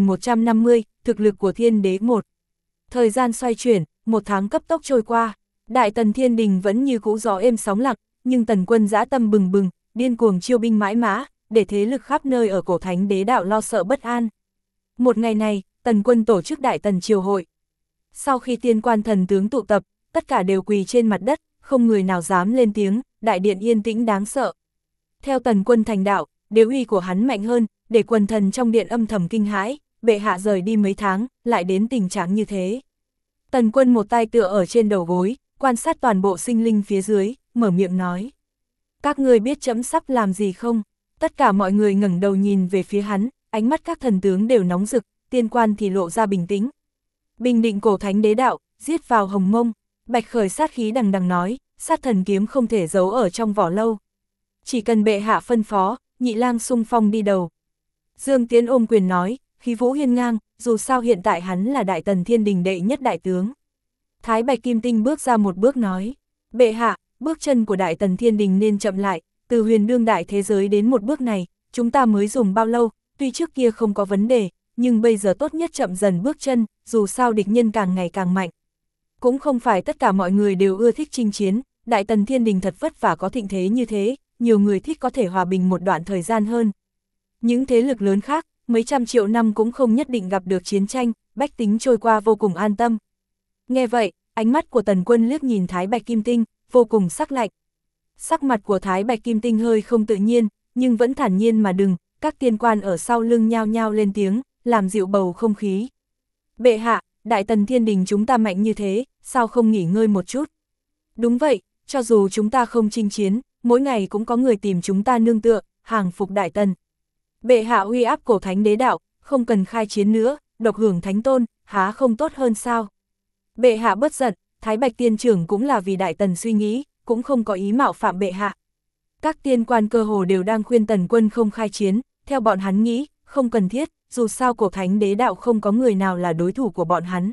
2150, thực lực của Thiên Đế 1. Thời gian xoay chuyển, 1 tháng cấp tốc trôi qua. Đại Tần Thiên Đình vẫn như cũ gió êm sóng lặng, nhưng Tần Quân dã tâm bừng bừng, điên cuồng chiêu binh mãi mã, để thế lực khắp nơi ở cổ thánh đế đạo lo sợ bất an. Một ngày này, Tần Quân tổ chức Đại Tần Triều Hội. Sau khi tiên quan thần tướng tụ tập, tất cả đều quỳ trên mặt đất, không người nào dám lên tiếng, đại điện yên tĩnh đáng sợ. Theo Tần Quân thành đạo, đế uy của hắn mạnh hơn, để quần thần trong điện âm thầm kinh hãi, bệ hạ rời đi mấy tháng, lại đến tình trạng như thế. Tần Quân một tay tựa ở trên đầu gối, quan sát toàn bộ sinh linh phía dưới, mở miệng nói. Các ngươi biết trẫm sắp làm gì không? Tất cả mọi người ngẩng đầu nhìn về phía hắn, ánh mắt các thần tướng đều nóng rực, tiên quan thì lộ ra bình tĩnh. Bình định cổ thánh đế đạo, giết vào Hồng Mông. Bạch Khởi sát khí đằng đằng nói, sát thần kiếm không thể giấu ở trong vỏ lâu. Chỉ cần bệ hạ phân phó, Nhị Lang xung phong đi đầu. Dương Tiến ôm quyền nói, khí vũ hiên ngang, dù sao hiện tại hắn là Đại Tần Thiên Đình đệ nhất đại tướng. Thái Bạch Kim Tinh bước ra một bước nói, bệ hạ, bước chân của Đại Tần Thiên Đình nên chậm lại, từ huyền đương đại thế giới đến một bước này, chúng ta mới dùng bao lâu, tuy trước kia không có vấn đề, nhưng bây giờ tốt nhất chậm dần bước chân, dù sao địch nhân càng ngày càng mạnh. Cũng không phải tất cả mọi người đều ưa thích chinh chiến, Đại Tần Thiên Đình thật vất vả có thịnh thế như thế, nhiều người thích có thể hòa bình một đoạn thời gian hơn. Những thế lực lớn khác, mấy trăm triệu năm cũng không nhất định gặp được chiến tranh, bách tính trôi qua vô cùng an tâm. Nghe vậy, ánh mắt của Tần Quân liếc nhìn Thái Bạch Kim Tinh, vô cùng sắc lạnh. Sắc mặt của Thái Bạch Kim Tinh hơi không tự nhiên, nhưng vẫn thản nhiên mà đừng, các tiên quan ở sau lưng nhao nhao lên tiếng, làm dịu bầu không khí. Bệ hạ, Đại Tần Thiên Đình chúng ta mạnh như thế, sao không nghỉ ngơi một chút? Đúng vậy, cho dù chúng ta không chinh chiến, mỗi ngày cũng có người tìm chúng ta nương tựa, hàng phục Đại Tần. Bệ hạ uy áp cổ thánh đế đạo, không cần khai chiến nữa, độc hưởng thánh tôn, há không tốt hơn sao? Bệ hạ bất giận, Thái Bạch tiên trưởng cũng là vì Đại Tần suy nghĩ, cũng không có ý mạo phạm bệ hạ. Các tiên quan cơ hồ đều đang khuyên Tần Quân không khai chiến, theo bọn hắn nghĩ, không cần thiết, dù sao cổ thánh đế đạo không có người nào là đối thủ của bọn hắn.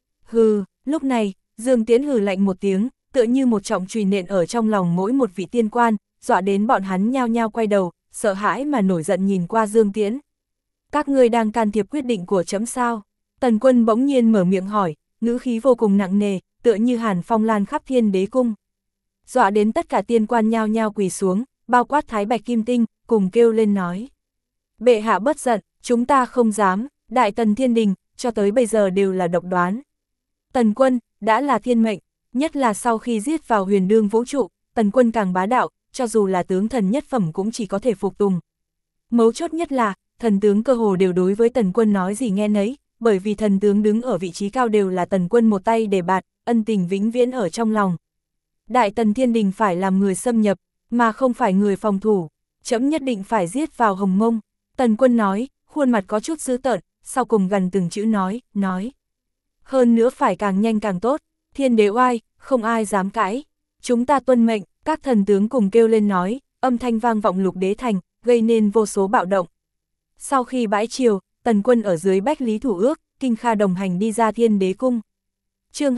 Hừ, lúc này, Dương Tiễn hừ lạnh một tiếng, tựa như một trọng chùy nện ở trong lòng mỗi một vị tiên quan, dọa đến bọn hắn nhao nhao quay đầu, sợ hãi mà nổi giận nhìn qua Dương Tiễn. Các ngươi đang can thiệp quyết định của trẫm sao? Tần Quân bỗng nhiên mở miệng hỏi, ngữ khí vô cùng nặng nề, tựa như hàn phong lan khắp Thiên Đế cung. Dọa đến tất cả tiên quan nhao nhao quỳ xuống, bao quát Thái Bạch Kim Tinh, cùng kêu lên nói. Bệ hạ bất giận, chúng ta không dám, Đại Tần Thiên Đình, cho tới bây giờ đều là độc đoán. Tần Quân, đã là thiên mệnh, nhất là sau khi giết vào huyền đương vũ trụ, Tần Quân càng bá đạo, cho dù là tướng thần nhất phẩm cũng chỉ có thể phục tùng. Mấu chốt nhất là, thần tướng cơ hồ đều đối với Tần Quân nói gì nghe nấy, bởi vì thần tướng đứng ở vị trí cao đều là Tần Quân một tay đề bạt, ân tình vĩnh viễn ở trong lòng. Đại Tần Thiên Đình phải làm người xâm nhập, mà không phải người phòng thủ, trẫm nhất định phải giết vào Hồng Mông. Tần Quân nói, khuôn mặt có chút dữ tợn, sau cùng gần từng chữ nói. Hơn nữa phải càng nhanh càng tốt, Thiên Đế oai, không ai dám cãi. Chúng ta tuân mệnh, Các thần tướng cùng kêu lên nói, âm thanh vang vọng Lục Đế Thành, gây nên vô số bạo động. Sau khi bãi triều, Tần Quân ở dưới Bách Lý Thủ Ước, Kinh Kha đồng hành đi ra Thiên Đế Cung. Chương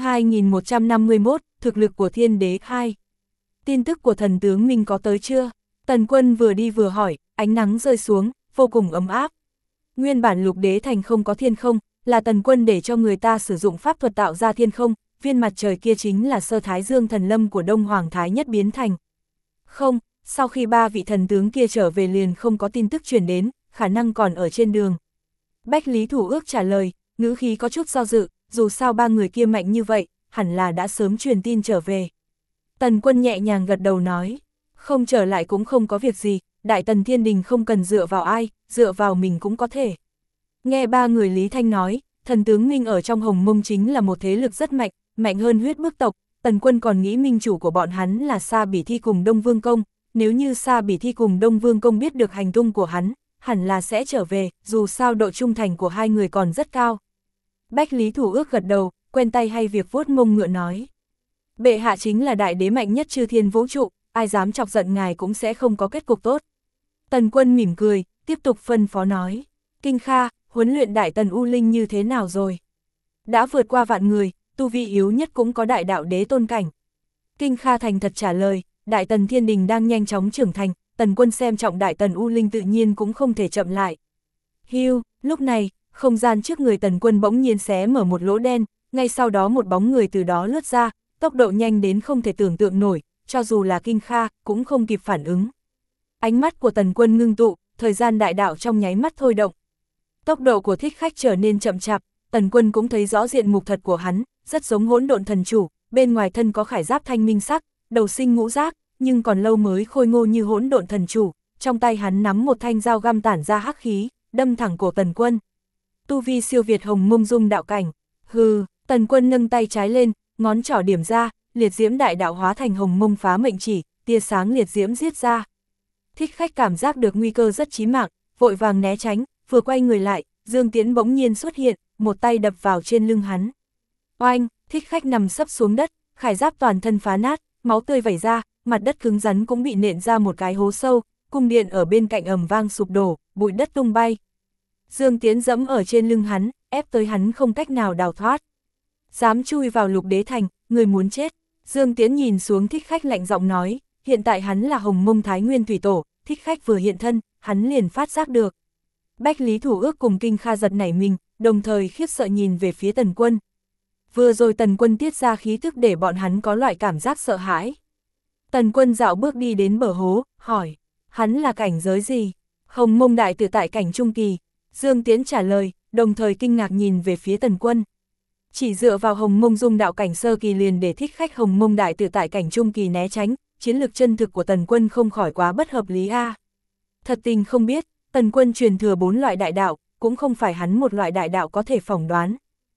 2151, thực lực của Thiên Đế 2. Tin tức của thần tướng Minh có tới chưa? Tần Quân vừa đi vừa hỏi, ánh nắng rơi xuống, vô cùng ấm áp. Nguyên bản Lục Đế Thành không có thiên không, là Tần Quân để cho người ta sử dụng pháp thuật tạo ra thiên không, viên mặt trời kia chính là Sơ Thái Dương Thần Lâm của Đông Hoàng Thái Nhất biến thành. Không, sau khi 3 vị thần tướng kia trở về liền không có tin tức truyền đến, khả năng còn ở trên đường. Bách Lý Thủ Ước trả lời, ngữ khí có chút do dự, dù sao 3 người kia mạnh như vậy, hẳn là đã sớm truyền tin trở về. Tần Quân nhẹ nhàng gật đầu nói, không trở lại cũng không có việc gì, Đại Tần Thiên Đình không cần dựa vào ai, dựa vào mình cũng có thể. Nghe 3 người Lý Thanh nói, thần tướng Minh ở trong Hồng Mông chính là một thế lực rất mạnh, mạnh hơn Huyết Bức tộc. Tần Quân còn nghĩ minh chủ của bọn hắn là Sa Bỉ Thi cùng Đông Vương Công, nếu như Sa Bỉ Thi cùng Đông Vương Công biết được hành tung của hắn, hẳn là sẽ trở về, dù sao độ trung thành của hai người còn rất cao. Bách Lý Thủ Ước gật đầu, quen tay hay việc vuốt mông ngựa nói. Bệ hạ chính là đại đế mạnh nhất chư thiên vũ trụ, ai dám chọc giận ngài cũng sẽ không có kết cục tốt. Tần Quân mỉm cười, tiếp tục phân phó nói. Kinh Kha, huấn luyện Đại Tần U Linh như thế nào rồi? Đã vượt qua vạn người, tu vi yếu nhất cũng có đại đạo đế tôn cảnh. Kinh Kha thành thật trả lời, Đại Tần Thiên Đình đang nhanh chóng trưởng thành, Tần Quân xem trọng Đại Tần U Linh tự nhiên cũng không thể chậm lại. Hiu, lúc này, không gian trước người Tần Quân bỗng nhiên xé mở một lỗ đen, ngay sau đó một bóng người từ đó lướt ra, tốc độ nhanh đến không thể tưởng tượng nổi, cho dù là Kinh Kha, cũng không kịp phản ứng. Ánh mắt của Tần Quân ngưng tụ, thời gian đại đạo trong nháy mắt thôi động. Tốc độ của Thích Khách trở nên chậm chạp, Tần Quân cũng thấy rõ diện mục thật của hắn, rất giống Hỗn Độn Thần Chủ, bên ngoài thân có khải giáp thanh minh sắc, đầu sinh ngũ giác, nhưng còn lâu mới khôi ngô như Hỗn Độn Thần Chủ, trong tay hắn nắm một thanh dao găm tản ra hắc khí, đâm thẳng cổ Tần Quân. Tu vi siêu việt Hồng Mông Dung đạo cảnh. Hừ, Tần Quân nâng tay trái lên, ngón trỏ điểm ra, liệt diễm đại đạo hóa thành Hồng Mông phá mệnh chỉ, tia sáng liệt diễm giết ra. Thích Khách cảm giác được nguy cơ rất chí mạng, vội vàng né tránh, vừa quay người lại, Dương Tiễn bỗng nhiên xuất hiện, một tay đập vào trên lưng hắn. Oanh, Thích Khách nằm sấp xuống đất, khải giáp toàn thân phá nát, máu tươi vẩy ra, mặt đất cứng rắn cũng bị nện ra một cái hố sâu, cung điện ở bên cạnh ầm vang sụp đổ, bụi đất tung bay. Dương Tiễn dẫm ở trên lưng hắn, ép tới hắn không cách nào đào thoát. Dám chui vào Lục Đế Thành, người muốn chết. Dương Tiễn nhìn xuống Thích Khách lạnh giọng nói, hiện tại hắn là Hồng Mông Thái Nguyên Thủy Tổ, Thích Khách vừa hiện thân, hắn liền phát giác được. Bách Lý Thủ Ước cùng Kinh Kha giật nảy mình, đồng thời khiếp sợ nhìn về phía Tần Quân. Vừa rồi Tần Quân tiết ra khí tức để bọn hắn có loại cảm giác sợ hãi. Tần Quân dạo bước đi đến bờ hố, hỏi, hắn là cảnh giới gì? Hồng Mông Đại Tự Tại cảnh trung kỳ. Dương Tiễn trả lời, đồng thời kinh ngạc nhìn về phía Tần Quân. Chỉ dựa vào Hồng Mông Dung đạo cảnh sơ kỳ liền để Thích Khách Hồng Mông Đại Tự Tại cảnh trung kỳ né tránh, chiến lực chân thực của Tần Quân không khỏi quá bất hợp lý a. Thật tình không biết, Tần Quân truyền thừa 4 loại đại đạo, cũng không phải hắn một loại đại đạo có thể phỏng đoán.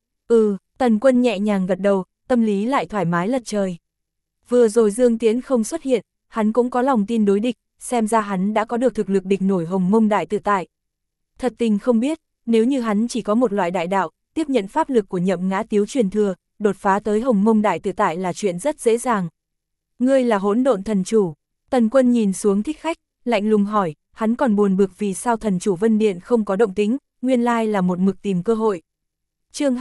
Tần Quân nhẹ nhàng gật đầu, tâm lý lại thoải mái lật trời. Vừa rồi Dương Tiễn không xuất hiện, hắn cũng có lòng tin đối địch, xem ra hắn đã có được thực lực địch nổi Hồng Mông Đại Tự Tại. Thật tình không biết, nếu như hắn chỉ có một loại đại đạo, tiếp nhận pháp lực của Nhậm Ngã Tiếu truyền thừa, đột phá tới Hồng Mông Đại Tự Tại là chuyện rất dễ dàng. Ngươi là Hỗn Độn Thần Chủ. Tần Quân nhìn xuống Thích Khách, lạnh lùng hỏi, hắn còn buồn bực vì sao Thần Chủ Vân Điện không có động tính, nguyên lai là một mực tìm cơ hội. Chương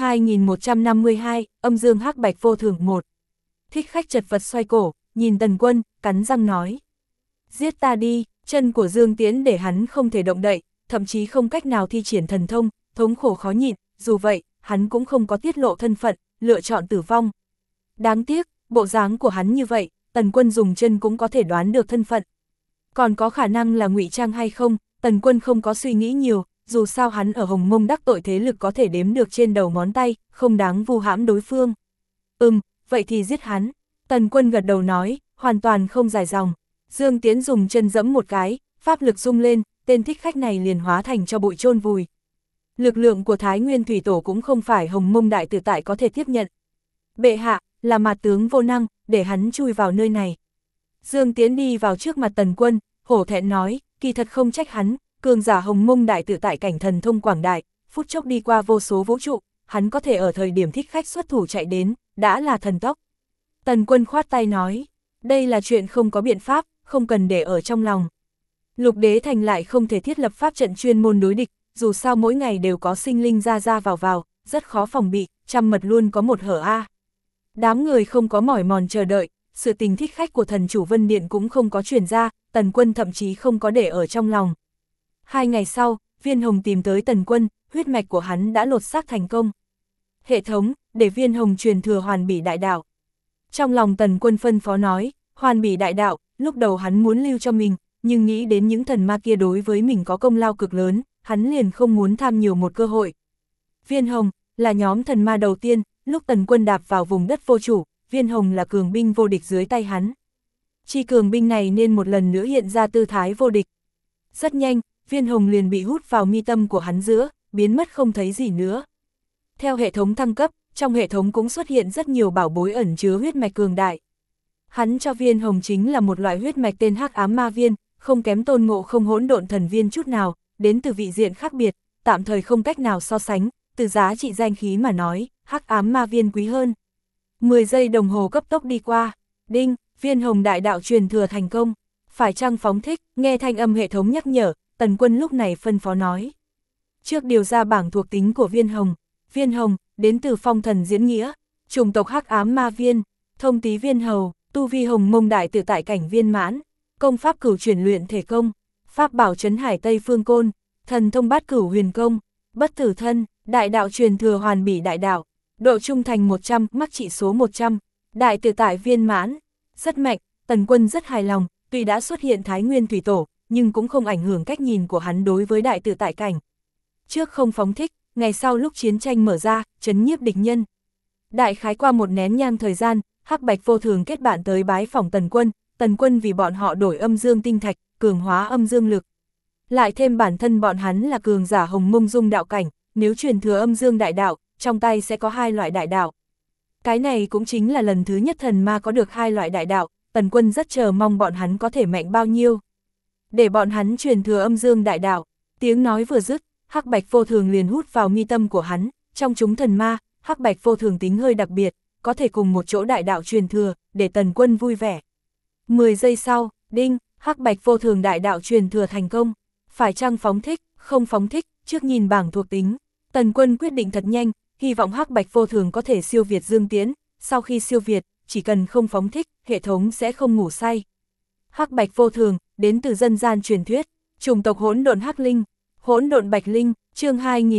2152, Âm Dương Hắc Bạch Vô Thường 1. Thích Khách chật vật xoay cổ, nhìn Tần Quân, cắn răng nói. Giết ta đi, chân của Dương Tiễn để hắn không thể động đậy, thậm chí không cách nào thi triển thần thông, thống khổ khó nhịn, dù vậy, hắn cũng không có tiết lộ thân phận, lựa chọn tử vong. Đáng tiếc, bộ dáng của hắn như vậy, Tần Quân dùng chân cũng có thể đoán được thân phận. Còn có khả năng là ngụy trang hay không, Tần Quân không có suy nghĩ nhiều, dù sao hắn ở Hồng Mông đắc tội thế lực có thể đếm được trên đầu ngón tay, không đáng vu hãm đối phương. Vậy thì giết hắn. Tần Quân gật đầu nói, hoàn toàn không dài dòng. Dương Tiễn dùng chân giẫm một cái, pháp lực rung lên, tên Thích Khách này liền hóa thành cho bụi chôn vùi. Lực lượng của Thái Nguyên Thủy Tổ cũng không phải Hồng Mông Đại Tự Tại có thể tiếp nhận. Bệ hạ, là Mạt tướng vô năng, để hắn chui vào nơi này. Dương Tiễn đi vào trước mặt Tần Quân, hổ thẹn nói, kỳ thật không trách hắn, cường giả Hồng Mông Đại Tự Tại cảnh thần thông quảng đại, phút chốc đi qua vô số vũ trụ, hắn có thể ở thời điểm Thích Khách xuất thủ chạy đến, đã là thần tốc. Tần Quân khoát tay nói, Đây là chuyện không có biện pháp, không cần để ở trong lòng. Lục Đế Thành lại không thể thiết lập pháp trận chuyên môn đối địch, dù sao mỗi ngày đều có sinh linh ra ra vào, rất khó phòng bị, trăm mật luôn có một hở a. Đám người không có mỏi mòn chờ đợi, sự tình thích khách của thần chủ Vân Điện cũng không có truyền ra, Tần Quân thậm chí không có để ở trong lòng. 2 ngày sau, Viên Hồng tìm tới Tần Quân, huyết mạch của hắn đã lột xác thành công. Hệ thống, để Viên Hồng truyền thừa Hoàn Bỉ Đại Đạo. Trong lòng Tần Quân phân phó nói, Hoàn Bỉ Đại Đạo, lúc đầu hắn muốn lưu cho mình, nhưng nghĩ đến những thần ma kia đối với mình có công lao cực lớn, hắn liền không muốn tham nhiều một cơ hội. Viên Hồng, là nhóm thần ma đầu tiên, lúc Tần Quân đạp vào vùng đất vô chủ, Viên Hồng là cường binh vô địch dưới tay hắn. Chi cường binh này nên một lần nữa hiện ra tư thái vô địch. Rất nhanh, Viên Hồng liền bị hút vào mi tâm của hắn giữa, biến mất không thấy gì nữa. Theo hệ thống thăng cấp, trong hệ thống cũng xuất hiện rất nhiều bảo bối ẩn chứa huyết mạch cường đại. Hắn cho Viên Hồng chính là một loại huyết mạch tên Hắc Ám Ma Viên, không kém Tôn Ngộ Không Hỗn Độn Thần Viên chút nào, đến từ vị diện khác biệt, tạm thời không cách nào so sánh, từ giá trị danh khí mà nói, Hắc Ám Ma Viên quý hơn. 10 giây đồng hồ cấp tốc đi qua, đinh, Viên Hồng Đại Đạo truyền thừa thành công, phải chăng phóng thích, nghe thanh âm hệ thống nhắc nhở, Tần Quân lúc này phân phó nói. Trước điều ra bảng thuộc tính của Viên Hồng, đến từ phong thần diễn nghĩa, chủng tộc Hắc Ám Ma Viên, thông tí viên hầu, tu vi hồng mông đại tự tại cảnh viên mãn, công pháp cửu chuyển luyện thể công, pháp bảo trấn hải Tây Phương Côn, thần thông bát cửu huyền công, bất tử thân, đại đạo truyền thừa Hoàn Bỉ Đại Đạo, độ trung thành 100, mắc trị số 100, đại tự tại viên mãn, rất mạnh. Tần Quân rất hài lòng, tuy đã xuất hiện Thái Nguyên Thủy Tổ, nhưng cũng không ảnh hưởng cách nhìn của hắn đối với đại tự tại cảnh. Trước không phóng thích, ngày sau lúc chiến tranh mở ra, trấn nhiếp địch nhân. Đại khái qua một nén nhang thời gian, Hắc Bạch Vô Thường kết bạn tới bái phỏng Tần Quân vì bọn họ đổi âm dương tinh thạch, cường hóa âm dương lực. Lại thêm bản thân bọn hắn là cường giả hồng mông dung đạo cảnh, nếu truyền thừa âm dương đại đạo, trong tay sẽ có 2 loại đại đạo. Cái này cũng chính là lần thứ nhất thần ma có được 2 loại đại đạo, Tần Quân rất chờ mong bọn hắn có thể mạnh bao nhiêu. Để bọn hắn truyền thừa âm dương đại đạo, tiếng nói vừa dứt, Hắc Bạch Vô Thường liền hút vào mi tâm của hắn, trong chúng thần ma, Hắc Bạch Vô Thường tính hơi đặc biệt, có thể cùng một chỗ đại đạo truyền thừa, để Tần Quân vui vẻ. 10 giây sau, đinh, Hắc Bạch Vô Thường đại đạo truyền thừa thành công, phải chăng phóng thích, không phóng thích, trước nhìn bảng thuộc tính, Tần Quân quyết định thật nhanh, hy vọng Hắc Bạch Vô Thường có thể siêu việt Dương Tiễn, sau khi siêu việt, chỉ cần không phóng thích, hệ thống sẽ không ngủ say. Hắc Bạch Vô Thường, đến từ dân gian truyền thuyết, chủng tộc hỗn độn Hắc Linh, hỗn độn Bạch Linh, chương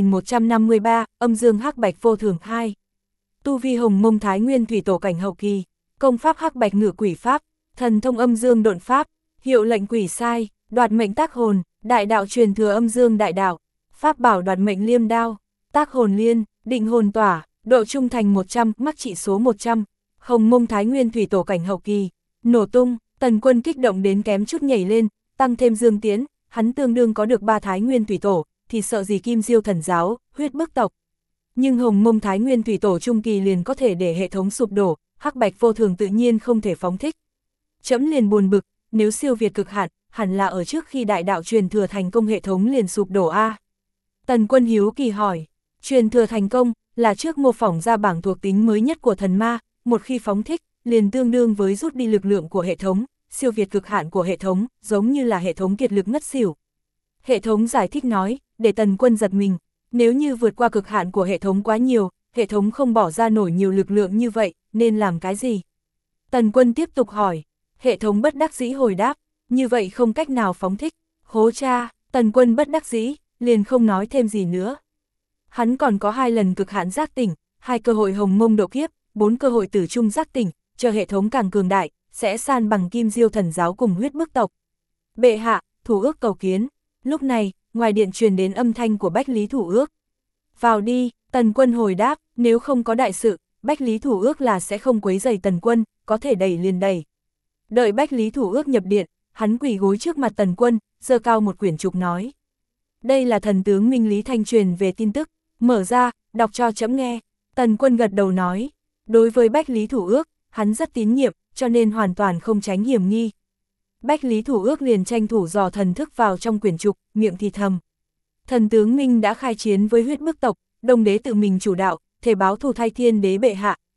2153, âm dương Hắc Bạch Vô Thường 2. Tu vi hồng mông Thái Nguyên Thủy Tổ cảnh hậu kỳ, công pháp Hắc Bạch Ngự Quỷ Pháp, thần thông âm dương độn pháp, hiệu lệnh quỷ sai, đoạt mệnh tác hồn, đại đạo truyền thừa âm dương đại đạo, pháp bảo đoạt mệnh liêm đao, tác hồn liên, định hồn tỏa, độ trung thành 100, mắc trị số 100, hồng mông Thái Nguyên Thủy Tổ cảnh hậu kỳ, nổ tung. Tần Quân kích động đến kém chút nhảy lên, tăng thêm Dương Tiễn, hắn tương đương có được 3 Thái Nguyên Thủy Tổ, thì sợ gì Kim Diêu thần giáo, huyết bức tộc. Nhưng hồng mông Thái Nguyên Thủy Tổ trung kỳ liền có thể để hệ thống sụp đổ, Hắc Bạch Vô Thường tự nhiên không thể phóng thích. Chấm liền buồn bực, nếu siêu việt cực hạn, hẳn là ở trước khi đại đạo truyền thừa thành công hệ thống liền sụp đổ a. Tần Quân hiếu kỳ hỏi, truyền thừa thành công là trước mô phỏng ra bảng thuộc tính mới nhất của thần ma, một khi phóng thích, liền tương đương với rút đi lực lượng của hệ thống, siêu việt cực hạn của hệ thống, giống như là hệ thống kiệt lực ngất xỉu. Hệ thống giải thích nói, để Tần Quân giật mình, nếu như vượt qua cực hạn của hệ thống quá nhiều, hệ thống không bỏ ra nổi nhiều lực lượng như vậy, nên làm cái gì? Tần Quân tiếp tục hỏi, hệ thống bất đắc dĩ hồi đáp, như vậy không cách nào phóng thích. Hố cha, Tần Quân bất đắc dĩ, liền không nói thêm gì nữa. Hắn còn có 2 lần cực hạn giác tỉnh, 2 cơ hội hồng mông độ kiếp, 4 cơ hội tử trung giác tỉnh, chờ hệ thống càng cường đại, sẽ san bằng Kim Diêu thần giáo cùng huyết bức tộc. Bệ hạ, thủ ước cầu kiến. Lúc này, ngoài điện truyền đến âm thanh của Bách Lý Thủ Ước. Vào đi, Tần Quân hồi đáp, nếu không có đại sự, Bách Lý Thủ Ước là sẽ không quấy rầy Tần Quân, có thể đẩy liền đẩy. Đợi Bách Lý Thủ Ước nhập điện, hắn quỳ gối trước mặt Tần Quân, giơ cao một quyển trục nói. Đây là thần tướng Minh Lý Thanh truyền về tin tức, mở ra, đọc cho trẫm nghe. Tần Quân gật đầu nói, đối với Bách Lý Thủ Ước, hắn rất tín nhiệm, cho nên hoàn toàn không tránh hiểm nghi. Bách Lý Thủ Ước liền tranh thủ dò thần thức vào trong quyển trục, miệng thì thầm. Thần tướng Minh đã khai chiến với huyết bức tộc, Đông Đế tự mình chủ đạo, thể báo thù thay thiên đế bệ hạ,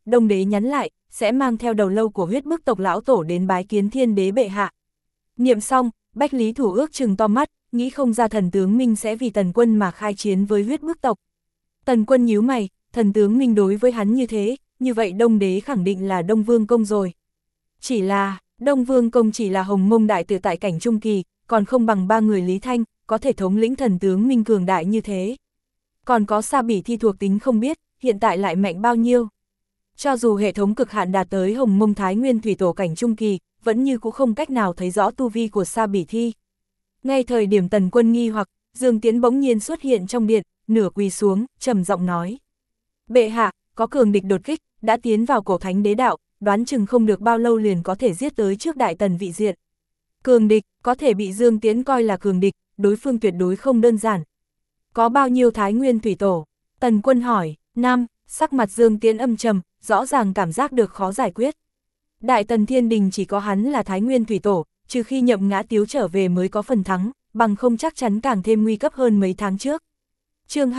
Đông đế nhắn lại, sẽ mang theo đầu lâu của huyết bức tộc lão tổ đến bái kiến thiên đế bệ hạ. Niệm xong, Bách Lý Thủ ước chừng to mắt, nghĩ không ra thần tướng Minh sẽ vì Tần Quân mà khai chiến với huyết bức tộc. Tần Quân nhíu mày, thần tướng Minh đối với hắn như thế, như vậy Đông đế khẳng định là Đông Vương Công rồi. Chỉ là, Đông Vương Công chỉ là hồng mông đại tự tại cảnh trung kỳ, còn không bằng 3 người Lý Thanh, có thể thống lĩnh thần tướng Minh cường đại như thế. Còn có Sa Bỉ Thi thuộc tính không biết, hiện tại lại mạnh bao nhiêu. Cho dù hệ thống cực hạn đạt tới hồng mông thái nguyên thủy tổ cảnh trung kỳ, vẫn như cũng không cách nào thấy rõ tu vi của Sa Bỉ Thi. Ngay thời điểm Tần Quân nghi hoặc, Dương Tiến bỗng nhiên xuất hiện trong điện, nửa quỳ xuống, trầm giọng nói. Bệ hạ, có cường địch đột kích, đã tiến vào cổ thánh đế đạo, đoán chừng không được bao lâu liền có thể giết tới trước đại tần vị diện. Cường địch, có thể bị Dương Tiến coi là cường địch, đối phương tuyệt đối không đơn giản. Có bao nhiêu thái nguyên thủy tổ? Tần Quân hỏi. 5, sắc mặt Dương Tiến âm trầm, rõ ràng cảm giác được khó giải quyết. Đại tần thiên đình chỉ có hắn là thái nguyên thủy tổ, trừ khi Nhậm Ngã Tiếu trở về mới có phần thắng, bằng không chắc chắn càng thêm nguy cấp hơn mấy tháng trước. Chương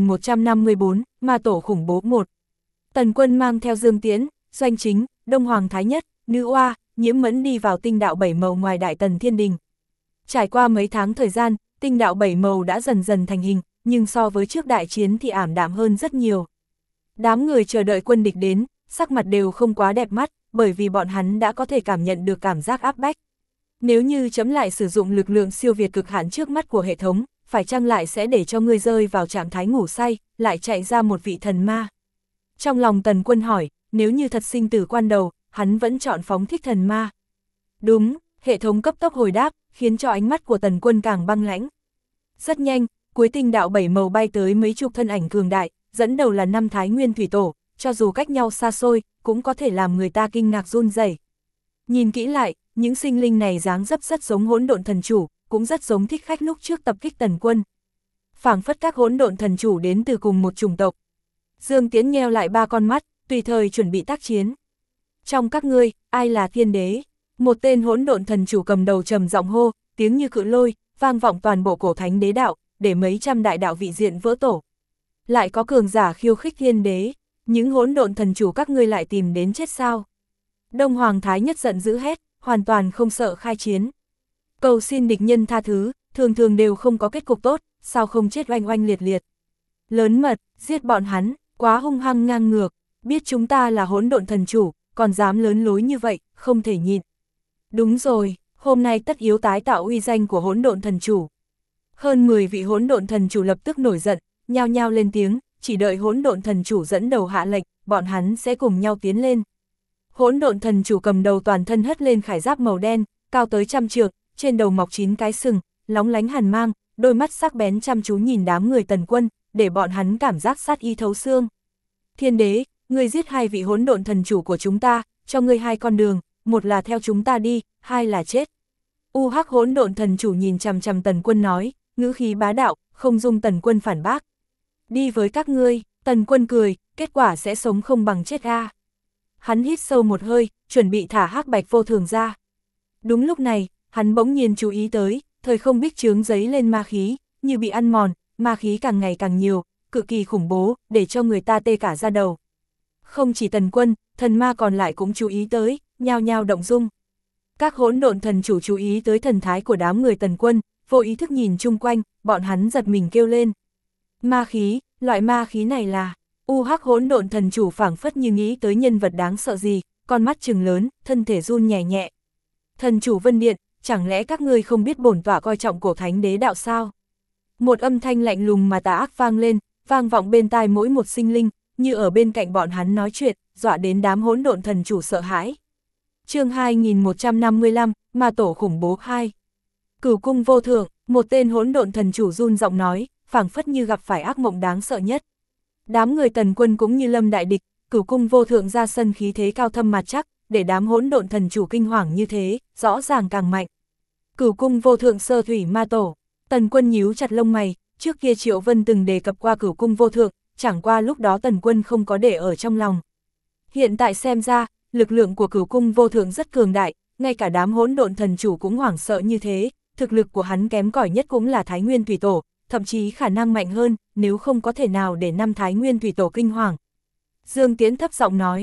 2154, Ma Tổ khủng bố 1. Tần Quân mang theo Dương Tiến, Doanh Chính, Đông Hoàng Thái Nhất, Nữ Oa, Nhiễm Mẫn đi vào tinh đạo 7 màu ngoài đại tần thiên đình. Trải qua mấy tháng thời gian, tinh đạo 7 màu đã dần dần thành hình, nhưng so với trước đại chiến thì ảm đạm hơn rất nhiều. Đám người chờ đợi quân địch đến, sắc mặt đều không quá đẹp mắt, bởi vì bọn hắn đã có thể cảm nhận được cảm giác áp bách. Nếu như chấm lại sử dụng lực lượng siêu việt cực hạn trước mắt của hệ thống, phải chăng lại sẽ để cho ngươi rơi vào trạng thái ngủ say, lại chạy ra một vị thần ma. Trong lòng Tần Quân hỏi, nếu như thật sinh tử quan đầu, hắn vẫn chọn phóng thích thần ma. Đúng, hệ thống cấp tốc hồi đáp, khiến cho ánh mắt của Tần Quân càng băng lãnh. Rất nhanh, cuối tinh đạo 7 màu bay tới mấy chục thân ảnh cường đại, dẫn đầu là 5 thái nguyên thủy tổ, cho dù cách nhau xa xôi, cũng có thể làm người ta kinh ngạc run rẩy. Nhìn kỹ lại, những sinh linh này dáng dấp rất giống hỗn độn thần chủ, cũng rất giống thích khách lúc trước tập kích Tần Quân. Phảng phất các hỗn độn thần chủ đến từ cùng một chủng tộc. Dương Tiến nheo lại 3 con mắt, tùy thời chuẩn bị tác chiến. Trong các ngươi, ai là thiên đế? Một tên hỗn độn thần chủ cầm đầu trầm giọng hô, tiếng như cự lôi, vang vọng toàn bộ cổ thánh đế đạo, để mấy trăm đại đạo vị diện vỡ tổ. Lại có cường giả khiêu khích thiên đế, những hỗn độn thần chủ các ngươi lại tìm đến chết sao? Đông Hoàng Thái Nhất giận dữ hét, hoàn toàn không sợ khai chiến. Cầu xin địch nhân tha thứ, thường thường đều không có kết cục tốt, sao không chết oanh oanh liệt liệt. Lớn mật, giết bọn hắn, quá hung hăng ngang ngược, biết chúng ta là hỗn độn thần chủ, còn dám lớn lối như vậy, không thể nhịn. Đúng rồi, hôm nay tất yếu tái tạo uy danh của hỗn độn thần chủ. Hơn 10 vị hỗn độn thần chủ lập tức nổi giận, nhao nhao lên tiếng, chỉ đợi hỗn độn thần chủ dẫn đầu hạ lệnh, bọn hắn sẽ cùng nhau tiến lên. Hỗn độn thần chủ cầm đầu toàn thân hất lên khải giáp màu đen, cao tới 100 trượng, trên đầu mọc 9 cái sừng, lóng lánh hàn mang, đôi mắt sắc bén chăm chú nhìn đám người Tần Quân, để bọn hắn cảm giác sát ý thấu xương. Thiên đế, ngươi giết 2 vị hỗn độn thần chủ của chúng ta, cho ngươi 2 con đường, một là theo chúng ta đi, 2 là chết. UH hỗn độn thần chủ nhìn chằm chằm Tần Quân nói, ngữ khí bá đạo, không dung Tần Quân phản bác. Đi với các ngươi, Tần Quân cười, kết quả sẽ sống không bằng chết a. Hắn hít sâu một hơi, chuẩn bị thả Hắc Bạch Vô Thường ra. Đúng lúc này, hắn bỗng nhiên chú ý tới, thời không bích chướng giấy lên ma khí, như bị ăn mòn, ma khí càng ngày càng nhiều, cực kỳ khủng bố, để cho người ta tê cả da đầu. Không chỉ Tần Quân, thần ma còn lại cũng chú ý tới, nhao nhao động dung. Các hỗn độn thần chủ chú ý tới thần thái của đám người Tần Quân, vô ý thức nhìn chung quanh, bọn hắn giật mình kêu lên. Ma khí, loại ma khí này là... UH hỗn độn thần chủ phảng phất như nghĩ tới nhân vật đáng sợ gì, con mắt trừng lớn, thân thể run nhẹ nhẹ. Thần chủ Vân Điện, chẳng lẽ các ngươi không biết bổn tọa coi trọng cổ thánh đế đạo sao? Một âm thanh lạnh lùng mà tà ác vang lên, vang vọng bên tai mỗi một sinh linh, như ở bên cạnh bọn hắn nói chuyện, dọa đến đám hỗn độn thần chủ sợ hãi. Chương 2155, Ma Tổ khủng bố 2. Cửu cung vô thượng, một tên hỗn độn thần chủ run giọng nói, phảng phất như gặp phải ác mộng đáng sợ nhất. Đám người Tần Quân cũng như lâm đại địch, cửu cung vô thượng ra sân khí thế cao thâm mặt chắc, để đám hỗn độn thần chủ kinh hoàng như thế, rõ ràng càng mạnh. Cửu cung vô thượng sơ thủy ma tổ, Tần Quân nhíu chặt lông mày, trước kia Triệu Vân từng đề cập qua cửu cung vô thượng, chẳng qua lúc đó Tần Quân không có để ở trong lòng. Hiện tại xem ra, lực lượng của cửu cung vô thượng rất cường đại, ngay cả đám hỗn độn thần chủ cũng hoảng sợ như thế, thực lực của hắn kém cỏi nhất cũng là Thái Nguyên Thủy Tổ, thậm chí khả năng mạnh hơn, nếu không có thể nào để 5 Thái Nguyên Thủy Tổ kinh hoàng. Dương Tiến thấp giọng nói,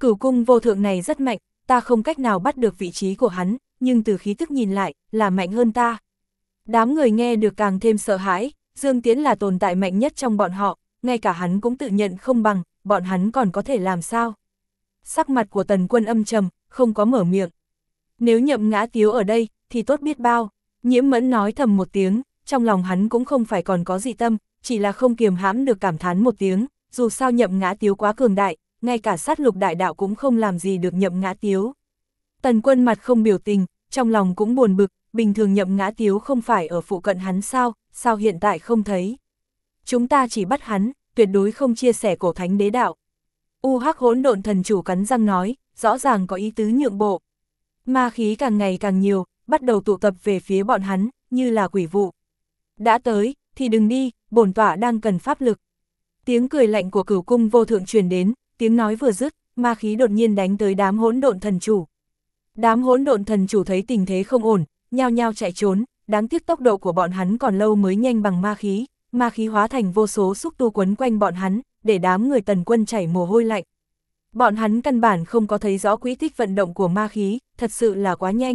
Cửu cung vô thượng này rất mạnh, ta không cách nào bắt được vị trí của hắn, nhưng từ khí tức nhìn lại, là mạnh hơn ta. Đám người nghe được càng thêm sợ hãi, Dương Tiễn là tồn tại mạnh nhất trong bọn họ, ngay cả hắn cũng tự nhận không bằng, bọn hắn còn có thể làm sao? Sắc mặt của Tần Quân âm trầm, không có mở miệng. Nếu Nhậm Ngã Tiếu ở đây, thì tốt biết bao. Nhiễm Mẫn nói thầm một tiếng, trong lòng hắn cũng không phải còn có dị tâm, chỉ là không kiềm hãm được cảm thán một tiếng, dù sao Nhậm Ngã Tiếu quá cường đại, ngay cả sát lục đại đạo cũng không làm gì được Nhậm Ngã Tiếu. Tần Quân mặt không biểu tình, trong lòng cũng buồn bực, bình thường Nhậm Ngã Tiếu không phải ở phụ cận hắn sao hiện tại không thấy. Chúng ta chỉ bắt hắn, tuyệt đối không chia sẻ cổ thánh đế đạo. Hắc hỗn độn thần chủ cắn răng nói, rõ ràng có ý tứ nhượng bộ. Ma khí càng ngày càng nhiều, bắt đầu tụ tập về phía bọn hắn, như là quỷ vụ. Đã tới, thì đừng đi, bổn tọa đang cần pháp lực. Tiếng cười lạnh của Cửu cung vô thượng truyền đến, tiếng nói vừa dứt, ma khí đột nhiên đánh tới đám hỗn độn thần chủ. Đám hỗn độn thần chủ thấy tình thế không ổn, nhao nhao chạy trốn, đáng tiếc tốc độ của bọn hắn còn lâu mới nhanh bằng ma khí hóa thành vô số xúc tu quấn quanh bọn hắn, để đám người Tần Quân chảy mồ hôi lạnh. Bọn hắn căn bản không có thấy rõ quỹ tích vận động của ma khí, thật sự là quá nhanh.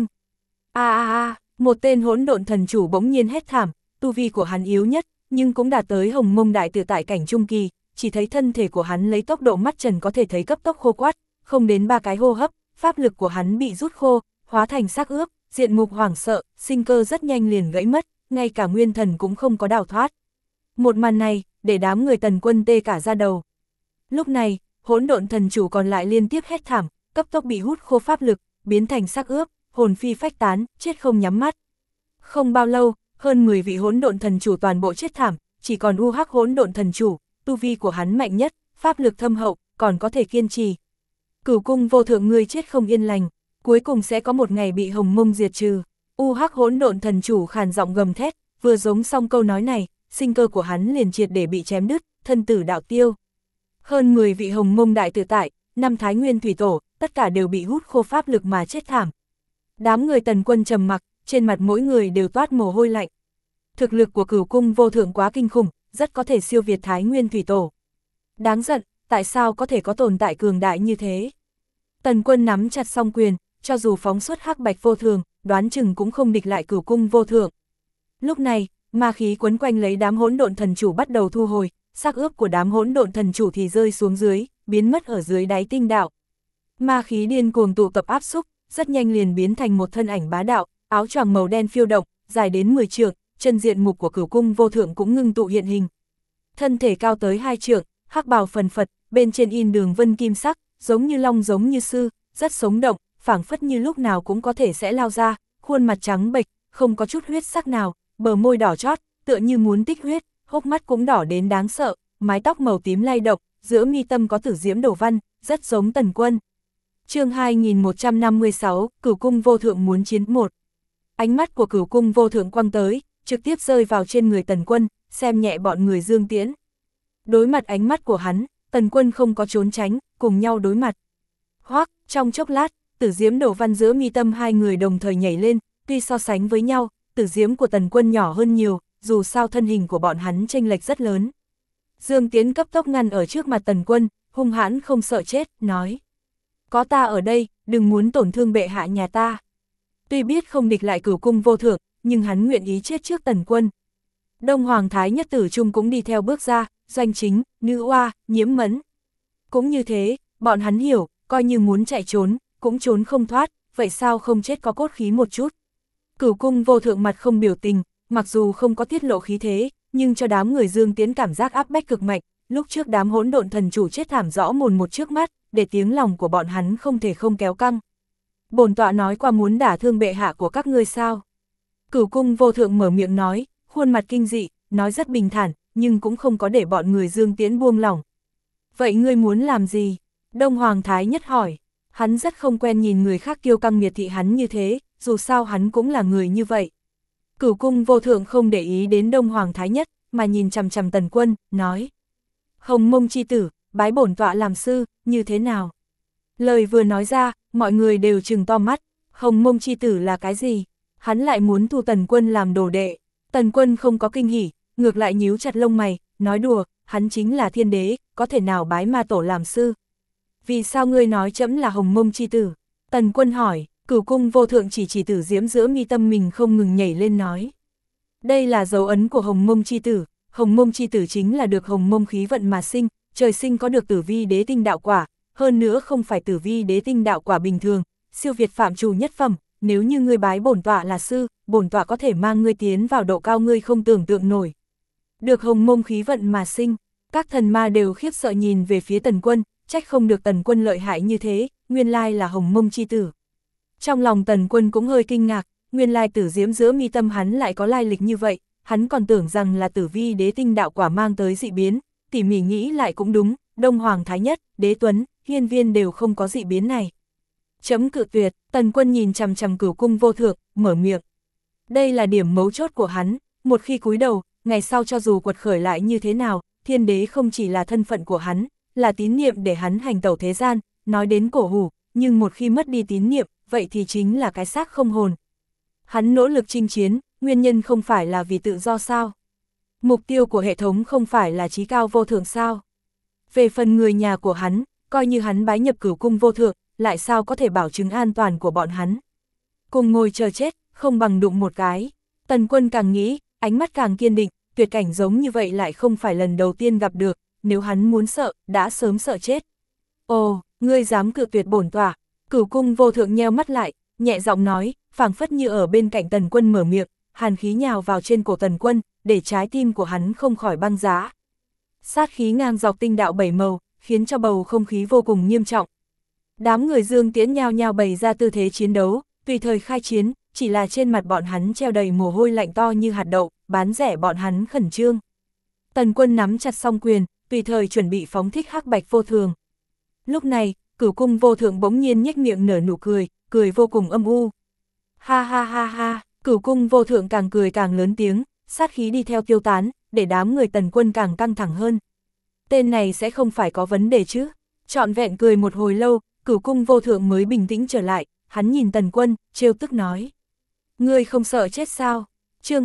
Một tên hỗn độn thần chủ bỗng nhiên hét thảm, tu vi của hắn yếu nhất, nhưng cũng đạt tới Hồng Mông đại tự tại cảnh trung kỳ, chỉ thấy thân thể của hắn lấy tốc độ mắt trần có thể thấy cấp tốc khô quắt, không đến 3 cái hô hấp, pháp lực của hắn bị rút khô, hóa thành xác ướp, diện mục hoảng sợ, sinh cơ rất nhanh liền gãy mất, ngay cả nguyên thần cũng không có đào thoát. Một màn này, để đám người Tần Quân tê cả da đầu. Lúc này, hỗn độn thần chủ còn lại liên tiếp hét thảm, cấp tốc bị hút khô pháp lực, biến thành xác ướp, hồn phi phách tán, chết không nhắm mắt. Không bao lâu, hơn 10 vị hỗn độn thần chủ toàn bộ chết thảm, chỉ còn Hắc hỗn độn thần chủ, tu vi của hắn mạnh nhất, pháp lực thâm hậu, còn có thể kiên trì. Cửu cung vô thượng ngươi chết không yên lành, cuối cùng sẽ có một ngày bị Hồng Mông diệt trừ. Hắc hỗn độn thần chủ khàn giọng gầm thét, vừa giống xong câu nói này, sinh cơ của hắn liền triệt để bị chém đứt, thân tử đạo tiêu. Hơn 10 vị Hồng Mông đại tự tại, 5 Thái Nguyên thủy tổ, tất cả đều bị hút khô pháp lực mà chết thảm. Đám người Tần Quân trầm mặc, trên mặt mỗi người đều toát mồ hôi lạnh. Thực lực của Cửu cung vô thượng quá kinh khủng, rất có thể siêu việt Thái Nguyên thủy tổ. Đáng giận, tại sao có thể có tồn tại cường đại như thế? Tần Quân nắm chặt song quyền, cho dù phóng xuất hắc bạch vô thường, đoán chừng cũng không địch lại Cửu cung vô thượng. Lúc này, ma khí quấn quanh lấy đám hỗn độn thần chủ bắt đầu thu hồi, xác ướp của đám hỗn độn thần chủ thì rơi xuống dưới, biến mất ở dưới đáy tinh đạo. Ma khí điên cuồng tụ tập áp xúc, rất nhanh liền biến thành một thân ảnh bá đạo, áo choàng màu đen phiêu động, dài đến 10 trượng, chân diện mục của Cửu cung vô thượng cũng ngưng tụ hiện hình. Thân thể cao tới 2 trượng, hắc bào phần phật, bên trên in đường vân kim sắc, giống như long giống như sư, rất sống động, phảng phất như lúc nào cũng có thể sẽ lao ra, khuôn mặt trắng bệch, không có chút huyết sắc nào, bờ môi đỏ chót, tựa như muốn tích huyết, hốc mắt cũng đỏ đến đáng sợ, mái tóc màu tím lay động, giữa mi tâm có tử diễm đổ văn, rất giống Tần Quân. Chương 2156, Cửu cung vô thượng muốn chiến 1. Ánh mắt của Cửu cung vô thượng quăng tới, trực tiếp rơi vào trên người Tần Quân, xem nhẹ bọn người Dương Tiễn. Đối mặt ánh mắt của hắn, Tần Quân không có trốn tránh, cùng nhau đối mặt. Hoắc, trong chốc lát, tử diễm đổ văn giữa mi tâm hai người đồng thời nhảy lên, tuy so sánh với nhau, tử diễm của Tần Quân nhỏ hơn nhiều, dù sao thân hình của bọn hắn chênh lệch rất lớn. Dương Tiễn cấp tốc ngăn ở trước mặt Tần Quân, hung hãn không sợ chết, nói: có ta ở đây, đừng muốn tổn thương bệ hạ nhà ta. Tuy biết không địch lại Cửu cung vô thượng, nhưng hắn nguyện ý chết trước Tần Quân. Đông Hoàng Thái Nhất Tử Trung cũng đi theo bước ra, Doanh Chính, Nữ Oa, Nhiễm Mẫn. Cũng như thế, bọn hắn hiểu, coi như muốn chạy trốn, cũng trốn không thoát, vậy sao không chết có cốt khí một chút. Cửu cung vô thượng mặt không biểu tình, mặc dù không có tiết lộ khí thế, nhưng cho đám người Dương Tiễn cảm giác áp bách cực mạnh, lúc trước đám hỗn độn thần chủ chết thảm rõ mồn một trước mắt, để tiếng lòng của bọn hắn không thể không kéo căng. Bổn tọa nói qua muốn đả thương bệ hạ của các ngươi sao? Cửu cung vô thượng mở miệng nói, khuôn mặt kinh dị, nói rất bình thản, nhưng cũng không có để bọn người Dương Tiễn buông lỏng. Vậy ngươi muốn làm gì? Đông Hoàng Thái Nhất hỏi. Hắn rất không quen nhìn người khác kiêu căng miệt thị hắn như thế, dù sao hắn cũng là người như vậy. Cửu cung vô thượng không để ý đến Đông Hoàng Thái Nhất, mà nhìn chằm chằm Tần Quân, nói: Hồng Mông chi tử, bái bổn tọa làm sư, như thế nào? Lời vừa nói ra, mọi người đều trừng to mắt, Hồng Mông chi tử là cái gì? Hắn lại muốn thu Tần Quân làm đồ đệ. Tần Quân không có kinh hỉ, ngược lại nhíu chặt lông mày, nói đùa, hắn chính là thiên đế, có thể nào bái ma tổ làm sư? vì sao ngươi nói trẫm là Hồng Mông chi tử? Tần Quân hỏi. Cửu Cung Vô Thượng chỉ Tử Diễm giữa mi tâm mình không ngừng nhảy lên nói. Đây là dấu ấn của Hồng Mông chi tử, Hồng Mông chi tử chính là được Hồng Mông khí vận mà sinh, trời sinh có được tử vi đế tinh đạo quả, hơn nữa không phải tử vi đế tinh đạo quả bình thường, siêu việt phạm trù nhất phẩm, nếu như ngươi bái bổn tọa là sư, bổn tọa có thể mang ngươi tiến vào độ cao ngươi không tưởng tượng nổi. Được Hồng Mông khí vận mà sinh, các thần ma đều khiếp sợ nhìn về phía Tần Quân, trách không được Tần Quân lợi hại như thế, nguyên lai là Hồng Mông chi tử. Trong lòng Tần Quân cũng hơi kinh ngạc, nguyên lai tử diễm giữa mi tâm hắn lại có lai lịch như vậy, hắn còn tưởng rằng là tử vi đế tinh đạo quả mang tới dị biến, tỉ mỉ nghĩ lại cũng đúng, Đông Hoàng Thái Nhất, Đế Tuấn, Hiên Viên đều không có dị biến này. Chấm cự tuyệt, Tần Quân nhìn chằm chằm Cửu Cung Vô Thượng, mở miệng. Đây là điểm mấu chốt của hắn, một khi cúi đầu, ngày sau cho dù quật khởi lại như thế nào, thiên đế không chỉ là thân phận của hắn, là tín niệm để hắn hành tẩu thế gian, nói đến cổ hủ, nhưng một khi mất đi tín niệm, vậy thì chính là cái xác không hồn. Hắn nỗ lực chinh chiến, nguyên nhân không phải là vì tự do sao? Mục tiêu của hệ thống không phải là chí cao vô thượng sao? Về phần người nhà của hắn, coi như hắn bái nhập Cửu Cung Vô Thượng, lại sao có thể bảo chứng an toàn của bọn hắn? Cùng ngồi chờ chết, không bằng đụng một cái. Tần Quân càng nghĩ, ánh mắt càng kiên định, tuyệt cảnh giống như vậy lại không phải lần đầu tiên gặp được, nếu hắn muốn sợ, đã sớm sợ chết. Ồ, ngươi dám cự tuyệt bổn tọa? Cửu Cung Vô Thượng nheo mắt lại, nhẹ giọng nói, phảng phất như ở bên cạnh Tần Quân mở miệng, hàn khí nhào vào trên cổ Tần Quân, để trái tim của hắn không khỏi băng giá. Sát khí ngang dọc tinh đạo bảy màu, khiến cho bầu không khí vô cùng nghiêm trọng. Đám người Dương Tiễn nhao nhao bày ra tư thế chiến đấu, tùy thời khai chiến, chỉ là trên mặt bọn hắn treo đầy mồ hôi lạnh to như hạt đậu, bán rẻ bọn hắn khẩn trương. Tần Quân nắm chặt song quyền, tùy thời chuẩn bị phóng thích hắc bạch vô thường. Lúc này, Cửu Cung Vô Thượng bỗng nhiên nhếch miệng nở nụ cười, cười vô cùng âm u. Ha ha ha ha, Cửu Cung Vô Thượng càng cười càng lớn tiếng, sát khí đi theo tiêu tán, để đám người Tần Quân càng căng thẳng hơn. Tên này sẽ không phải có vấn đề chứ? Trọn vẹn cười một hồi lâu, Cửu Cung Vô Thượng mới bình tĩnh trở lại, hắn nhìn Tần Quân, trêu tức nói. Ngươi không sợ chết sao? Chương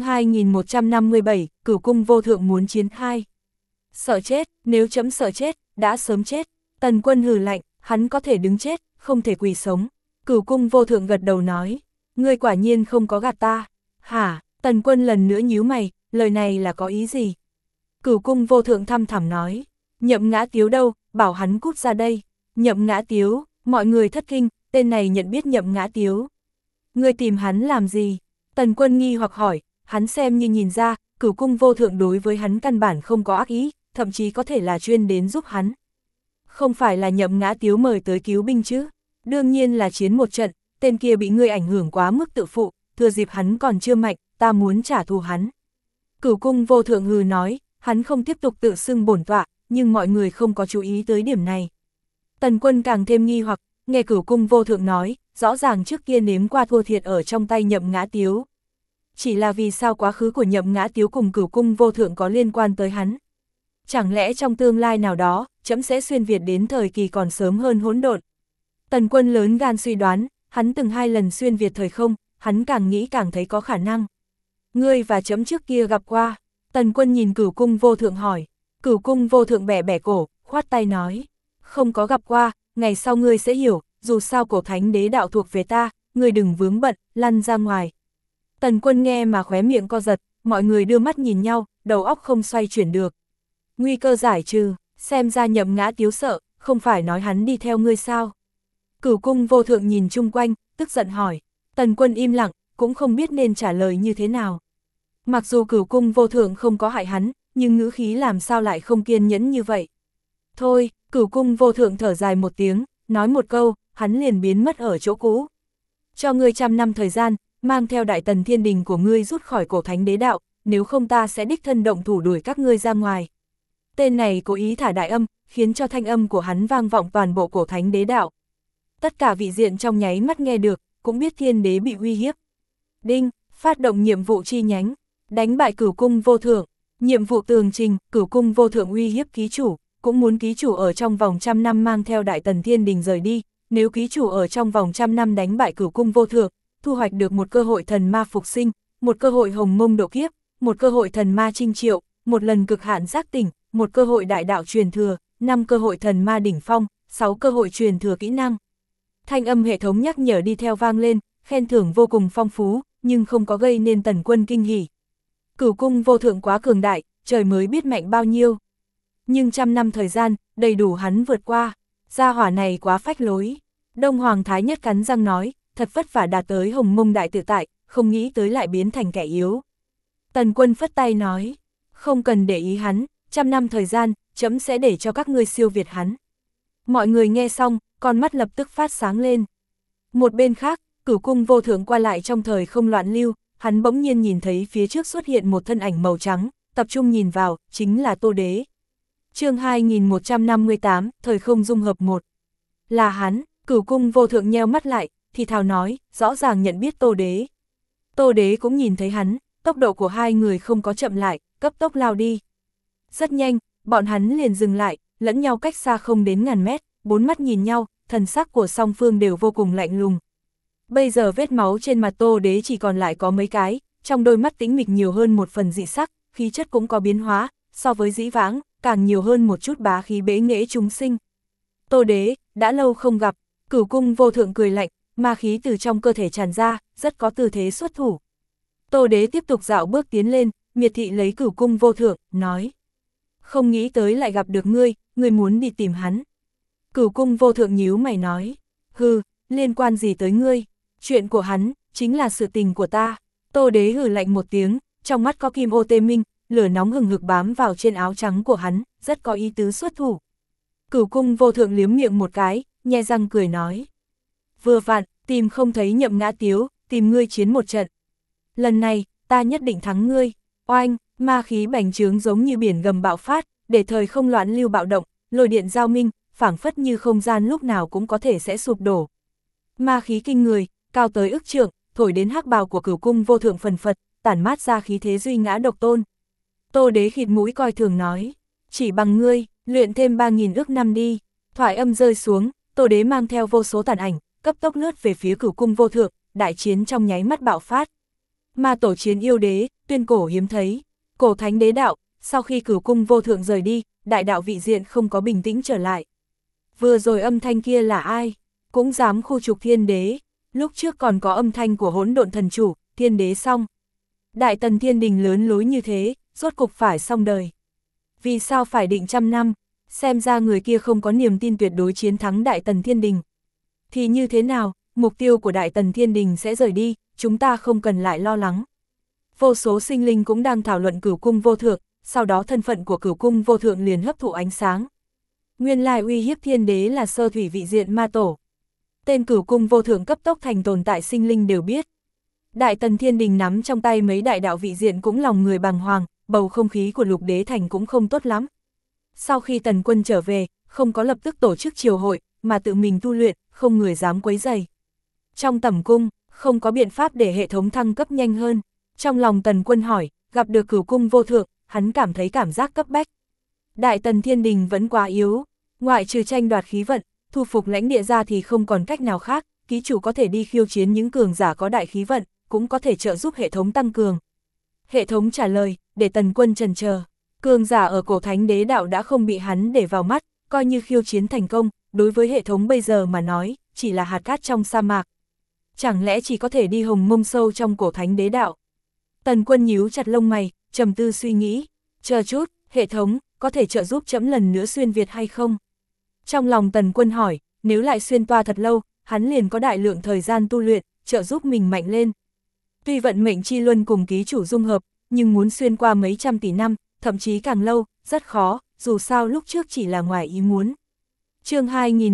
2157, Cửu Cung Vô Thượng muốn chiến 2. Sợ chết, nếu chấm sợ chết, đã sớm chết. Tần Quân hừ lạnh, hắn có thể đứng chết, không thể quỳ sống. Cửu Cung Vô Thượng gật đầu nói, ngươi quả nhiên không có gạt ta. Hả? Tần Quân lần nữa nhíu mày, lời này là có ý gì? Cửu Cung Vô Thượng thăm thẳm nói, Nhậm Ngã Tiếu đâu, bảo hắn cút ra đây. Nhậm Ngã Tiếu, mọi người thất kinh, tên này nhận biết Nhậm Ngã Tiếu. Ngươi tìm hắn làm gì? Tần Quân nghi hoặc hỏi, hắn xem như nhìn ra, Cửu Cung Vô Thượng đối với hắn căn bản không có ác ý, thậm chí có thể là chuyên đến giúp hắn. Không phải là Nhậm Ngã Tiếu mời tới cứu binh chứ? Đương nhiên là chiến một trận, tên kia bị ngươi ảnh hưởng quá mức tự phụ, thừa dịp hắn còn chưa mạnh, ta muốn trả thù hắn. Cửu Cung Vô Thượng hừ nói, hắn không tiếp tục tự xưng bổn tọa, nhưng mọi người không có chú ý tới điểm này. Tần Quân càng thêm nghi hoặc, nghe Cửu Cung Vô Thượng nói, rõ ràng trước kia nếm qua thua thiệt ở trong tay Nhậm Ngã Tiếu. Chỉ là vì sao quá khứ của Nhậm Ngã Tiếu cùng Cửu Cung Vô Thượng có liên quan tới hắn? Chẳng lẽ trong tương lai nào đó, trẫm sẽ xuyên việt đến thời kỳ còn sớm hơn hỗn độn? Tần Quân lớn gan suy đoán, hắn từng 2 lần xuyên việt thời không, hắn càng nghĩ càng thấy có khả năng. Ngươi và trẫm trước kia gặp qua. Tần Quân nhìn Cửu Cung Vô Thượng hỏi. Cửu Cung Vô Thượng bẻ bẻ cổ, khoát tay nói, không có gặp qua, ngày sau ngươi sẽ hiểu, dù sao cổ thánh đế đạo thuộc về ta, ngươi đừng vướng bận, lăn ra ngoài. Tần Quân nghe mà khóe miệng co giật, mọi người đưa mắt nhìn nhau, đầu óc không xoay chuyển được. Nguy cơ giải trừ, xem ra Nhậm Ngã Tiếu sợ, không phải nói hắn đi theo ngươi sao? Cửu Cung Vô Thượng nhìn chung quanh, tức giận hỏi. Tần Quân im lặng, cũng không biết nên trả lời như thế nào. Mặc dù Cửu Cung Vô Thượng không có hại hắn, nhưng ngữ khí làm sao lại không kiên nhẫn như vậy. Thôi, Cửu Cung Vô Thượng thở dài một tiếng, nói một câu, hắn liền biến mất ở chỗ cũ. Cho ngươi 100 năm thời gian, mang theo Đại Tần Thiên Đình của ngươi rút khỏi cổ thánh đế đạo, nếu không ta sẽ đích thân động thủ đuổi các ngươi ra ngoài. Tên này cố ý thả đại âm, khiến cho thanh âm của hắn vang vọng toàn bộ cổ thánh đế đạo. Tất cả vị diện trong nháy mắt nghe được, cũng biết thiên đế bị uy hiếp. Đinh, phát động nhiệm vụ chi nhánh, đánh bại Cửu Cung Vô Thượng. Nhiệm vụ tường trình, Cửu Cung Vô Thượng uy hiếp ký chủ, cũng muốn ký chủ ở trong vòng 100 năm mang theo Đại Tần Thiên Đình rời đi, nếu ký chủ ở trong vòng 100 năm đánh bại Cửu Cung Vô Thượng, thu hoạch được một cơ hội thần ma phục sinh, một cơ hội hồng mông độ kiếp, một cơ hội thần ma trinh triệu, một lần cực hạn giác tỉnh, một cơ hội đại đạo truyền thừa, 5 cơ hội thần ma đỉnh phong, 6 cơ hội truyền thừa kỹ năng. Thanh âm hệ thống nhắc nhở đi theo vang lên, khen thưởng vô cùng phong phú, nhưng không có gây nên Tần Quân kinh hỉ. Cửu cung vô thượng quá cường đại, trời mới biết mạnh bao nhiêu. Nhưng 100 năm thời gian, đầy đủ hắn vượt qua, gia hỏa này quá phách lối. Đông Hoàng Thái Nhất cắn răng nói, thật vất vả đạt tới Hồng Mông đại tự tại, không nghĩ tới lại biến thành kẻ yếu. Tần Quân phất tay nói, không cần để ý hắn, 100 năm thời gian, chấm sẽ để cho các ngươi siêu việt hắn. Mọi người nghe xong, con mắt lập tức phát sáng lên. Một bên khác, Cửu cung vô thượng qua lại trong thời không loạn lưu, hắn bỗng nhiên nhìn thấy phía trước xuất hiện một thân ảnh màu trắng, tập trung nhìn vào, chính là Tô Đế. Chương 2158, thời không dung hợp 1. Là hắn. Cửu cung vô thượng nheo mắt lại, thì thào nói, rõ ràng nhận biết Tô Đế. Tô Đế cũng nhìn thấy hắn, tốc độ của hai người không có chậm lại, cấp tốc lao đi. Rất nhanh, bọn hắn liền dừng lại, lẫn nhau cách xa không đến ngàn mét, bốn mắt nhìn nhau, thần sắc của song phương đều vô cùng lạnh lùng. Bây giờ vết máu trên mặt Tô Đế chỉ còn lại có mấy cái, trong đôi mắt tĩnh mịch nhiều hơn một phần dị sắc, khí chất cũng có biến hóa, so với dĩ vãng, càng nhiều hơn một chút bá khí bế nghệ chúng sinh. Tô Đế, đã lâu không gặp. Cửu cung vô thượng cười lạnh, ma khí từ trong cơ thể tràn ra, rất có tư thế xuất thủ. Tô Đế tiếp tục dạo bước tiến lên, miệt thị lấy cửu cung vô thượng, nói. Không nghĩ tới lại gặp được ngươi muốn đi tìm hắn. Cửu cung vô thượng nhíu mày nói. Hừ, liên quan gì tới ngươi? Chuyện của hắn, chính là sự tình của ta. Tô Đế hừ lạnh một tiếng, trong mắt có kim ô tê minh, lửa nóng hừng hực bám vào trên áo trắng của hắn, rất có ý tứ xuất thủ. Cửu cung vô thượng liếm miệng một cái, nhe răng cười nói. Vừa vặn, tìm không thấy Nhậm Ngã Tiếu, tìm ngươi chiến một trận. Lần này, ta nhất định thắng ngươi. Oanh, ma khí bành trướng giống như biển gầm bạo phát, để thời không loạn lưu bạo động, lôi điện giao minh, phảng phất như không gian lúc nào cũng có thể sẽ sụp đổ. Ma khí kinh người, cao tới ức trượng, thổi đến hắc bào của cửu cung vô thượng phần phật, tản mát ra khí thế duy ngã độc tôn. Tô Đế khịt mũi coi thường nói, chỉ bằng ngươi, luyện thêm 3.000 ước năm đi. Thoại âm rơi xuống, Tô Đế mang theo vô số tàn ảnh, cấp tốc lướt về phía cửu cung vô thượng, đại chiến trong nháy mắt bạo phát. Ma tổ chiến yêu đế, tuyên cổ hiếm thấy, cổ thánh đế đạo, sau khi cửu cung vô thượng rời đi, đại đạo vị diện không có bình tĩnh trở lại. Vừa rồi âm thanh kia là ai? Cũng dám khu trục thiên đế, lúc trước còn có âm thanh của hỗn độn thần chủ, thiên đế xong. Đại tần thiên đình lớn lối như thế, rốt cục phải xong đời. Vì sao phải định 100 năm? Xem ra người kia không có niềm tin tuyệt đối chiến thắng Đại Tần Thiên Đình. Thì như thế nào, mục tiêu của Đại Tần Thiên Đình sẽ rời đi, chúng ta không cần lại lo lắng. Vô số sinh linh cũng đang thảo luận cửu cung vô thượng, sau đó thân phận của cửu cung vô thượng liền hấp thụ ánh sáng. Nguyên lai uy hiếp thiên đế là sơ thủy vị diện ma tổ. Tên cửu cung vô thượng cấp tốc thành tồn tại sinh linh đều biết. Đại Tần Thiên Đình nắm trong tay mấy đại đạo vị diện cũng lòng người bàng hoàng, bầu không khí của Lục Đế Thành cũng không tốt lắm. Sau khi Tần Quân trở về, không có lập tức tổ chức triều hội, mà tự mình tu luyện, không người dám quấy rầy. Trong tẩm cung, không có biện pháp để hệ thống thăng cấp nhanh hơn. Trong lòng Tần Quân hỏi, gặp được cửu cung vô thượng, hắn cảm thấy cảm giác cấp bách. Đại Tần Thiên Đình vẫn quá yếu, ngoại trừ tranh đoạt khí vận, thu phục lãnh địa ra thì không còn cách nào khác, ký chủ có thể đi khiêu chiến những cường giả có đại khí vận, cũng có thể trợ giúp hệ thống tăng cường. Hệ thống trả lời, để Tần Quân chần chờ. Cường giả ở cổ thánh đế đạo đã không bị hắn để vào mắt, coi như khiêu chiến thành công, đối với hệ thống bây giờ mà nói, chỉ là hạt cát trong sa mạc. Chẳng lẽ chỉ có thể đi Hồng Mông sâu trong cổ thánh đế đạo? Tần Quân nhíu chặt lông mày, trầm tư suy nghĩ. Chờ chút, hệ thống, có thể trợ giúp chấm lần nữa xuyên Việt hay không? Trong lòng Tần Quân hỏi, nếu lại xuyên toa thật lâu, hắn liền có đại lượng thời gian tu luyện, trợ giúp mình mạnh lên. Tuy vận mệnh chi luân cùng ký chủ dung hợp, nhưng muốn xuyên qua mấy trăm tỷ năm, thậm chí càng lâu, rất khó, dù sao lúc trước chỉ là ngoài ý muốn. Chương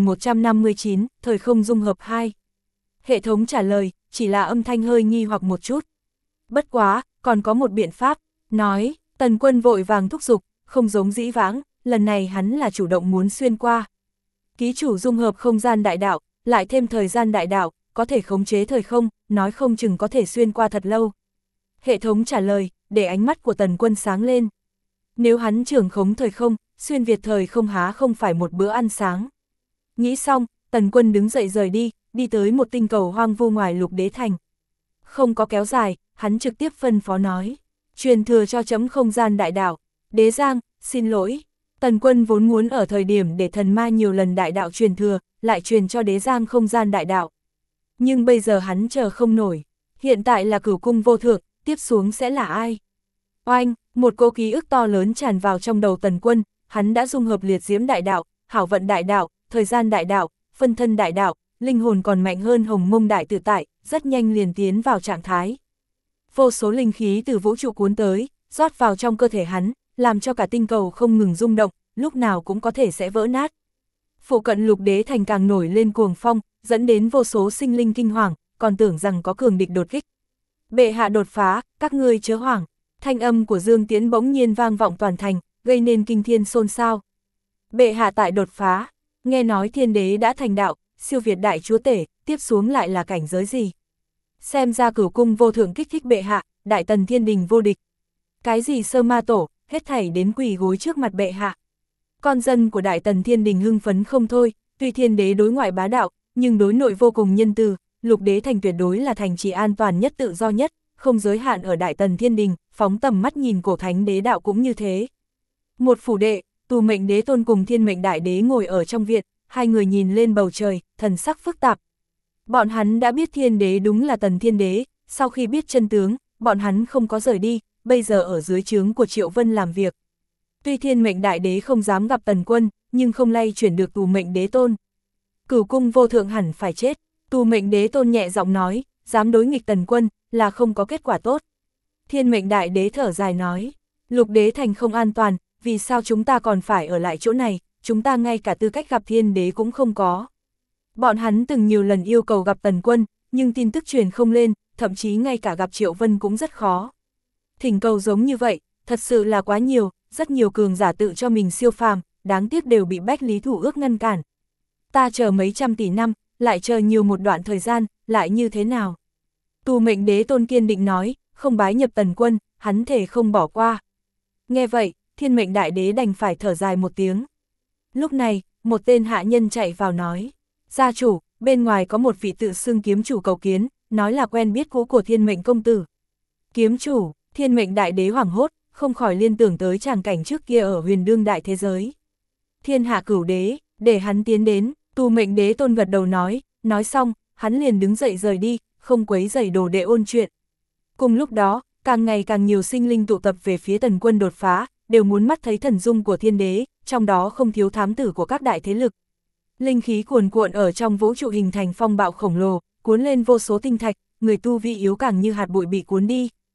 2159, thời không dung hợp 2. Hệ thống trả lời, chỉ là âm thanh hơi nghi hoặc một chút. Bất quá, còn có một biện pháp, nói, Tần Quân vội vàng thúc giục, không giống dĩ vãng, lần này hắn là chủ động muốn xuyên qua. Ký chủ dung hợp không gian đại đạo, lại thêm thời gian đại đạo, có thể khống chế thời không, nói không chừng có thể xuyên qua thật lâu. Hệ thống trả lời, để ánh mắt của Tần Quân sáng lên. Nếu hắn trưởng khống thời không, xuyên Việt thời không há không phải một bữa ăn sáng. Nghĩ xong, Tần Quân đứng dậy rời đi, đi tới một tinh cầu hoang vu ngoài Lục Đế Thành. Không có kéo dài, hắn trực tiếp phân phó nói, truyền thừa cho chấm không gian đại đạo. Đế Giang, xin lỗi. Tần Quân vốn muốn ở thời điểm để thần ma nhiều lần đại đạo truyền thừa, lại truyền cho đế giang không gian đại đạo. Nhưng bây giờ hắn chờ không nổi. Hiện tại là Cửu Cung vô thượng, tiếp xuống sẽ là ai? Oanh, một cỗ ký ức to lớn tràn vào trong đầu Tần Quân, hắn đã dung hợp liệt diễm đại đạo, hảo vận đại đạo, thời gian đại đạo, phân thân đại đạo, linh hồn còn mạnh hơn hồng mông đại tự tại, rất nhanh liền tiến vào trạng thái. Vô số linh khí từ vũ trụ cuốn tới, rót vào trong cơ thể hắn, làm cho cả tinh cầu không ngừng rung động, lúc nào cũng có thể sẽ vỡ nát. Phụ cận Lục Đế Thành càng nổi lên cuồng phong, dẫn đến vô số sinh linh kinh hoàng, còn tưởng rằng có cường địch đột kích. Bệ hạ đột phá, các ngươi chớ hoảng. Thanh âm của Dương Tiễn bỗng nhiên vang vọng toàn thành, gây nên kinh thiên xôn xao. Bệ hạ tại đột phá, nghe nói thiên đế đã thành đạo, siêu việt đại chúa tể, tiếp xuống lại là cảnh giới gì? Xem ra Cửu Cung vô thượng kích thích bệ hạ, đại tần thiên đình vô địch. Cái gì sơ ma tổ, hết thảy đến quỳ gối trước mặt bệ hạ. Con dân của đại tần thiên đình hưng phấn không thôi, tuy thiên đế đối ngoại bá đạo, nhưng đối nội vô cùng nhân từ, Lục Đế Thành tuyệt đối là thành trì an toàn nhất tự do nhất, không giới hạn ở đại tần thiên đình, phóng tầm mắt nhìn cổ thánh đế đạo cũng như thế. Một phủ đệ, Tù Mệnh Đế Tôn cùng Thiên Mệnh Đại Đế ngồi ở trong viện, hai người nhìn lên bầu trời, thần sắc phức tạp. Bọn hắn đã biết thiên đế đúng là tần thiên đế, sau khi biết chân tướng, bọn hắn không có rời đi, bây giờ ở dưới trướng của Triệu Vân làm việc. Tuy Thiên Mệnh Đại Đế không dám gặp Tần Quân, nhưng không lay chuyển được Tù Mệnh Đế Tôn. Cửu Cung vô thượng hẳn phải chết, Tù Mệnh Đế Tôn nhẹ giọng nói, dám đối nghịch Tần Quân, là không có kết quả tốt. Thiên Mệnh Đại Đế thở dài nói, Lục Đế Thành không an toàn, vì sao chúng ta còn phải ở lại chỗ này, chúng ta ngay cả tư cách gặp thiên đế cũng không có. Bọn hắn từng nhiều lần yêu cầu gặp Tần Quân, nhưng tin tức truyền không lên, thậm chí ngay cả gặp Triệu Vân cũng rất khó. Thỉnh cầu giống như vậy, thật sự là quá nhiều, rất nhiều cường giả tự cho mình siêu phàm, đáng tiếc đều bị Bách Lý Thủ Ước ngăn cản. Ta chờ mấy trăm tỷ năm, lại chờ nhiều một đoạn thời gian, lại như thế nào? Tù Mệnh Đế Tôn kiên định nói, không bái nhập Tần Quân, hắn thể không bỏ qua. Nghe vậy, Thiên Mệnh Đại Đế đành phải thở dài một tiếng. Lúc này, một tên hạ nhân chạy vào nói, gia chủ, bên ngoài có một vị tự xưng kiếm chủ cầu kiến, nói là quen biết cũ của Thiên Mệnh công tử. Kiếm chủ, Thiên Mệnh Đại Đế hoảng hốt, không khỏi liên tưởng tới tràng cảnh trước kia ở huyền đương đại thế giới. Thiên hạ cửu đế, để hắn tiến đến, Tù Mệnh Đế Tôn gật đầu nói xong, hắn liền đứng dậy rời đi, không quấy rầy đồ đệ ôn chuyện. Cùng lúc đó, càng ngày càng nhiều sinh linh tụ tập về phía Tần Quân đột phá, đều muốn mắt thấy thần dung của thiên đế, trong đó không thiếu thám tử của các đại thế lực. Linh khí cuồn cuộn ở trong vũ trụ hình thành phong bạo khổng lồ, cuốn lên vô số tinh thạch, người tu vi yếu càng như hạt bụi bị cuốn đi,